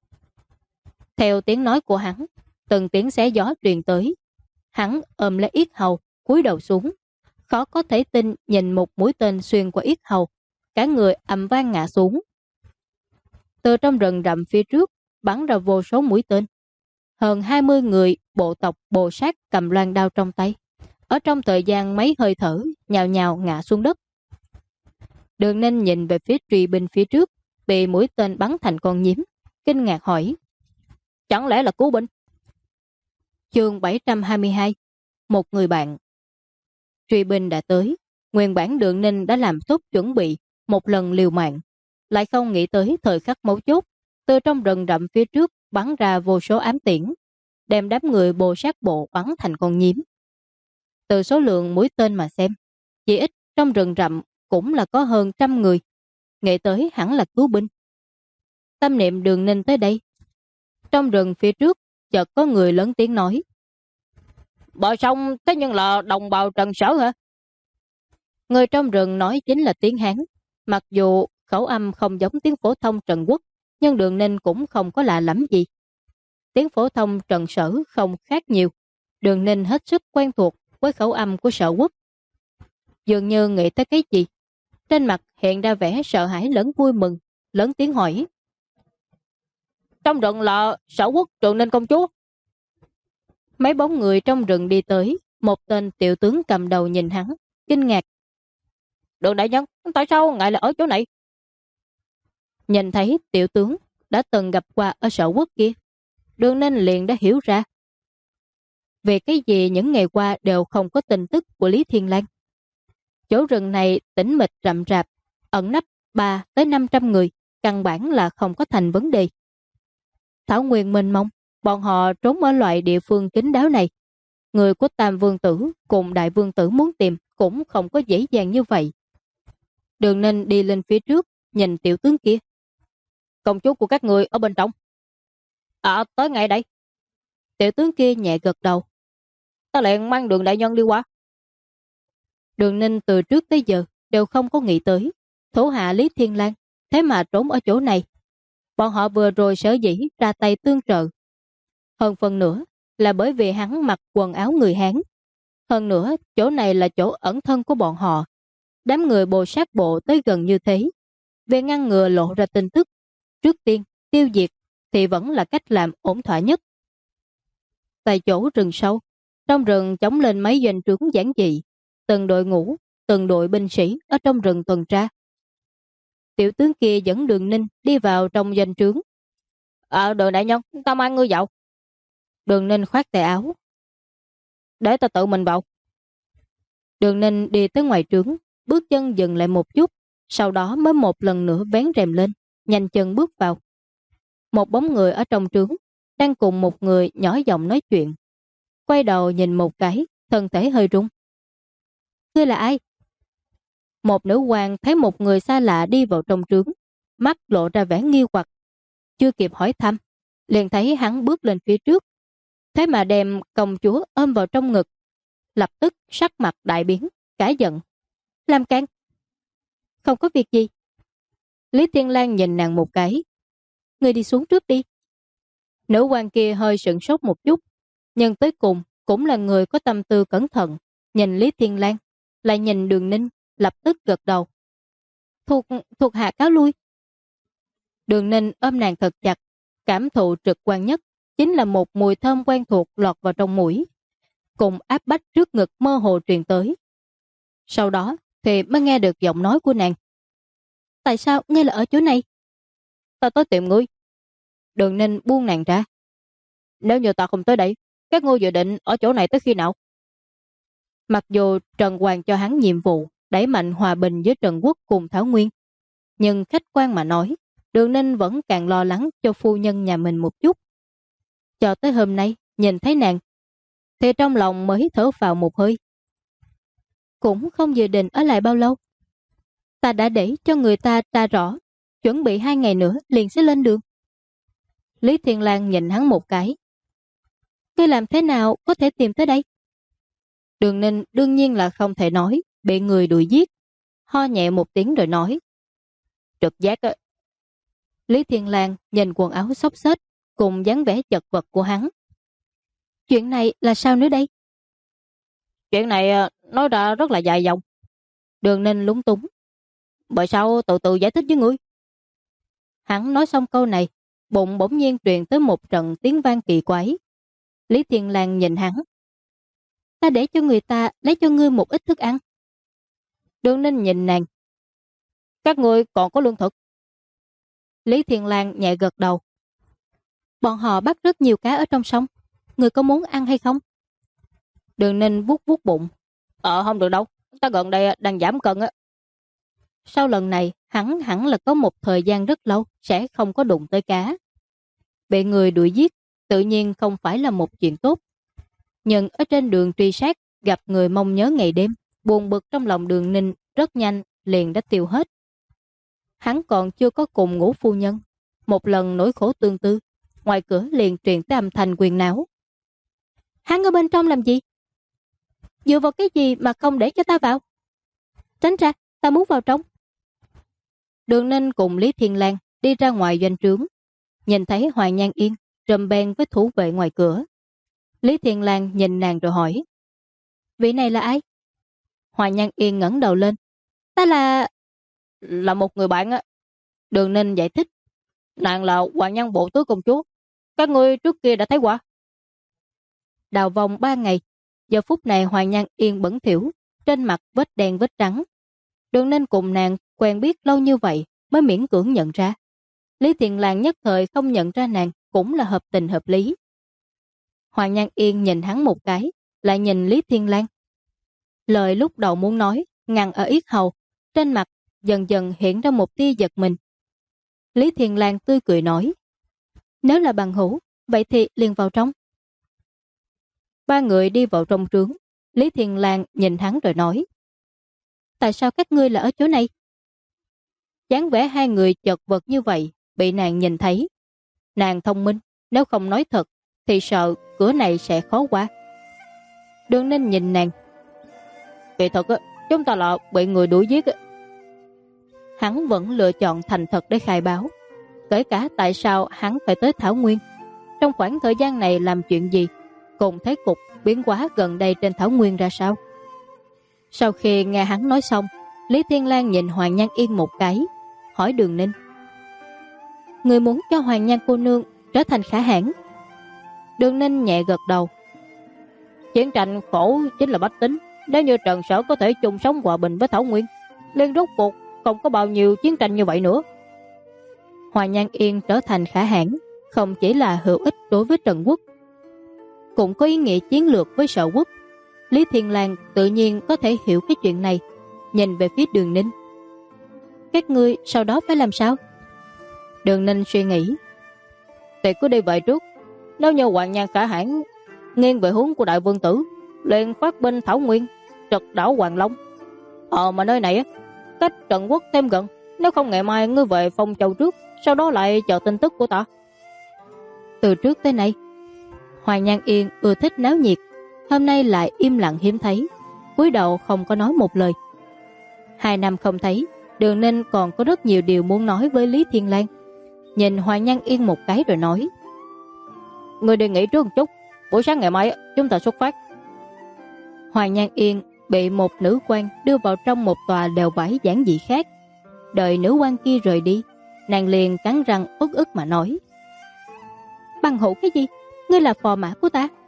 Theo tiếng nói của hắn, từng tiếng xé gió truyền tới. Hắn ôm lấy yết hầu, cúi đầu xuống. Khó có thể tin nhìn một mũi tên xuyên qua yết hầu, cả người ầm vang ngã xuống. Từ trong rừng rậm phía trước bắn ra vô số mũi tên. Hơn 20 người bộ tộc Bồ Sát cầm loan đao trong tay. Ở trong thời gian mấy hơi thở, nhào nhào ngã xuống đất. Đường Ninh nhìn về phía truy binh phía trước, bị mũi tên bắn thành con nhím, kinh ngạc hỏi. Chẳng lẽ là cứu binh? Chương 722. Một người bạn. Truy binh đã tới. Nguyên bản Đường Ninh đã làm tốt chuẩn bị một lần liều mạng, lại không nghĩ tới thời khắc mấu chốt, từ trong rừng rậm phía trước bắn ra vô số ám tiễn, đem đám người Bồ Sát bộ bắn thành con nhím. Từ số lượng mũi tên mà xem, chỉ ít trong rừng rậm cũng là có hơn 100 người, nghĩ tới hẳn là cứu binh. Tâm niệm Đường Ninh tới đây. Trong rừng phía trước chợt có người lớn tiếng nói. Bờ sông thế nhưng là đồng bào Trần Sở hả? Người trong rừng nói chính là tiếng Hán. Mặc dù khẩu âm không giống tiếng phổ thông Trần Quốc, nhưng Đường Ninh cũng không có lạ lắm gì. Tiếng phổ thông Trần Sở không khác nhiều. Đường Ninh hết sức quen thuộc với khẩu âm của Sở Quốc. Dường như nghĩ tới cái gì, trên mặt hiện ra vẻ sợ hãi lẫn vui mừng, lớn tiếng hỏi. Trong rừng là Sở Quốc Trường Ninh công chúa. Mấy bóng người trong rừng đi tới, một tên tiểu tướng cầm đầu nhìn hắn, kinh ngạc. Đường đại nhân, tại sao ngài là ở chỗ này? Nhìn thấy tiểu tướng đã từng gặp qua ở sở quốc kia, Đường Ninh liền đã hiểu ra về cái gì những ngày qua đều không có tin tức của Lý Thiên Lang. Chỗ rừng này tĩnh mịch rậm rạp, ẩn nấp 3 tới 500 người, căn bản là không có thành vấn đề. Thảo nguyên mênh mông, bọn họ trốn ở loại địa phương kín đáo này. Người của Tam Vương Tử cùng Đại Vương Tử muốn tìm cũng không có dễ dàng như vậy. Đường Ninh đi lên phía trước, nhìn tiểu tướng kia. Công chúa của các người ở bên trong. Tới ngay đây. Tiểu tướng kia nhẹ gật đầu. Ta liền mang Đường đại nhân đi qua. Đường Ninh từ trước tới giờ đều không có nghĩ tới thủ hạ Lý Thiên Lang thế mà trốn ở chỗ này. Bọn họ vừa rồi sở dĩ ra tay tương trợ. Hơn phần nữa là bởi vì hắn mặc quần áo người Hán. Hơn nữa chỗ này là chỗ ẩn thân của bọn họ. Đám người bồ sát bộ tới gần như thế. Về ngăn ngừa lộ ra tin tức, trước tiên tiêu diệt thì vẫn là cách làm ổn thỏa nhất. Tại chỗ rừng sâu, trong rừng chống lên mấy doanh trướng giản dị, từng đội ngũ, từng đội binh sĩ ở trong rừng tuần tra. Tiểu tướng kia dẫn Đường Ninh đi vào trong doanh trướng. Đường đại nhân, ta mang ngươi vào. Đường Ninh khoát tay áo. Để ta tự mình vào. Đường Ninh đi tới ngoài trướng, bước chân dừng lại một chút, sau đó mới một lần nữa vén rèm lên, nhanh chân bước vào. Một bóng người ở trong trướng, đang cùng một người nhỏ giọng nói chuyện. Quay đầu nhìn một cái, thân thể hơi rung. Ngươi là ai? Một nữ hoàng thấy một người xa lạ đi vào trong trướng, mắt lộ ra vẻ nghi hoặc. Chưa kịp hỏi thăm, liền thấy hắn bước lên phía trước. Thế mà đem công chúa ôm vào trong ngực. Lập tức sắc mặt đại biến, cả giận. Làm can? Không có việc gì. Lý Thiên Lang nhìn nàng một cái. Ngươi đi xuống trước đi. Nữ hoàng kia hơi sửng sốt một chút, nhưng tới cùng cũng là người có tâm tư cẩn thận. Nhìn Lý Thiên Lang, lại nhìn Đường Ninh, lập tức gật đầu. Thuộc hạ cáo lui. Đường Ninh ôm nàng thật chặt, cảm thụ trực quan nhất chính là một mùi thơm quen thuộc lọt vào trong mũi, cùng áp bách trước ngực mơ hồ truyền tới. Sau đó thì mới nghe được giọng nói của nàng. Tại sao ngươi là ở chỗ này? Ta tới tìm ngươi. Đường Ninh buông nàng ra. Nếu như ta không tới đây, các ngươi dự định ở chỗ này tới khi nào? Mặc dù Trần Hoàng cho hắn nhiệm vụ đẩy mạnh hòa bình với Trần Quốc cùng Thảo Nguyên, nhưng khách quan mà nói, Đường Ninh vẫn càng lo lắng cho phu nhân nhà mình một chút. Cho tới hôm nay, nhìn thấy nàng, thì trong lòng mới thở phào một hơi. Cũng không dự định ở lại bao lâu. Ta đã để cho người ta tra rõ, chuẩn bị 2 ngày nữa liền sẽ lên đường. Lý Thiên Lang nhìn hắn một cái. Ngươi làm thế nào có thể tìm tới đây? Đường Ninh đương nhiên là không thể nói, bị người đuổi giết. Ho nhẹ một tiếng rồi nói. Trực giác á. Lý Thiên Lang nhìn quần áo xốc xếch cùng dáng vẻ chật vật của hắn. Chuyện này là sao nữa đây? Chuyện này nói ra rất là dài dòng. Đường Ninh lúng túng. Bởi sao từ từ giải thích với ngươi? Hắn nói xong câu này, bụng bỗng nhiên truyền tới một trận tiếng vang kỳ quái. Lý Thiên Lang nhìn hắn. Ta để cho người ta lấy cho ngươi một ít thức ăn. Đường Ninh nhìn nàng. Các ngươi còn có lương thực? Lý Thiên Lang nhẹ gật đầu. Bọn họ bắt rất nhiều cá ở trong sông. Ngươi có muốn ăn hay không? Đường Ninh vuốt vuốt bụng. Không được đâu. Ta gần đây đang giảm cân á. Sau lần này, hắn hẳn là có một thời gian rất lâu sẽ không có đụng tới cá. Bị người đuổi giết, tự nhiên không phải là một chuyện tốt. Nhưng ở trên đường truy sát, gặp người mong nhớ ngày đêm, buồn bực trong lòng Đường Ninh rất nhanh liền đã tiêu hết. Hắn còn chưa có cùng ngủ phu nhân. Một lần nỗi khổ tương tư, ngoài cửa liền truyền tới âm thanh quyền não. Hắn ở bên trong làm gì? Dựa vào cái gì mà không để cho ta vào? Tránh ra, ta muốn vào trong. Đường Ninh cùng Lý Thiên Lang đi ra ngoài doanh trướng, nhìn thấy Hoàng Nhan Yên trầm beng với thủ vệ ngoài cửa. Lý Thiên Lang nhìn nàng rồi hỏi. Vị này là ai? Hoàng Nhan Yên ngẩng đầu lên. Ta là một người bạn á. Đường Ninh giải thích. Nàng là Hoàng Nhan Bộ Tứ công chúa. Các ngươi trước kia đã thấy qua. Đào vòng 3 ngày, giờ phút này Hoàng Nhan Yên bẩn thỉu, trên mặt vết đen vết trắng. Đường Ninh cùng nàng quen biết lâu như vậy mới miễn cưỡng nhận ra Lý Thiên Lang nhất thời không nhận ra nàng cũng là hợp tình hợp lý. Hoàng Nhan Yên nhìn hắn một cái, lại nhìn Lý Thiên Lang. Lời lúc đầu muốn nói, ngăn ở yết hầu, trên mặt dần dần hiện ra một tia giật mình. Lý Thiên Lang tươi cười nói, nếu là bằng hữu, vậy thì liền vào trong. Ba người đi vào trong trướng, Lý Thiên Lang nhìn hắn rồi nói, tại sao các ngươi là ở chỗ này? Dáng vẻ hai người chật vật như vậy, bị nàng nhìn thấy. Nàng thông minh, nếu không nói thật, thì sợ cửa này sẽ khó qua. Đường Ninh nhìn nàng, kỳ thật chúng ta là bị người đuổi giết. Hắn vẫn lựa chọn thành thật để khai báo, kể cả tại sao hắn phải tới Thảo Nguyên, trong khoảng thời gian này làm chuyện gì, cùng thế cục biến hóa gần đây trên Thảo Nguyên ra sao. Sau khi nghe hắn nói xong, Lý Thiên Lang nhìn Hoàng Nhan Yên một cái, hỏi Đường Ninh, người muốn cho Hoàng Nhan cô nương trở thành khả hãn? Đường Ninh nhẹ gật đầu, chiến tranh khổ chính là bách tính, nếu như Trần Sở có thể chung sống hòa bình với Thảo Nguyên, liền rốt cuộc không có bao nhiêu chiến tranh như vậy nữa. Hoàng Nhan Yên trở thành khả hãn không chỉ là hữu ích đối với Trần Quốc, cũng có ý nghĩa chiến lược với Sở Quốc. Lý Thiên Lang tự nhiên có thể hiểu cái chuyện này, nhìn về phía Đường Ninh, các ngươi sau đó phải làm sao? Đường Ninh suy nghĩ, thì cứ đi vậy trước, nếu như Hoàng Nhan khả hãn nghiêng về hướng của Đại Vương Tử, liền phát binh Thảo Nguyên, trật đảo Hoàng Long. Mà nơi này cách Trần Quốc thêm gần, nếu không ngày mai ngươi về Phong Châu trước, sau đó lại chờ tin tức của ta. Từ trước tới nay, Hoàng Nhan Yên ưa thích náo nhiệt, hôm nay lại im lặng hiếm thấy, cúi đầu không có nói một lời. 2 năm không thấy, Đường Ninh còn có rất nhiều điều muốn nói với Lý Thiên Lang. Nhìn Hoàng Nhan Yên một cái rồi nói, ngươi đi nghỉ trước một chút, buổi sáng ngày mai chúng ta xuất phát. Hoàng Nhan Yên bị một nữ quan đưa vào trong một tòa lều vải giản dị khác. Đợi nữ quan kia rời đi, nàng liền cắn răng uất ức mà nói, bằng hữu cái gì? Ngươi là phò mã của ta,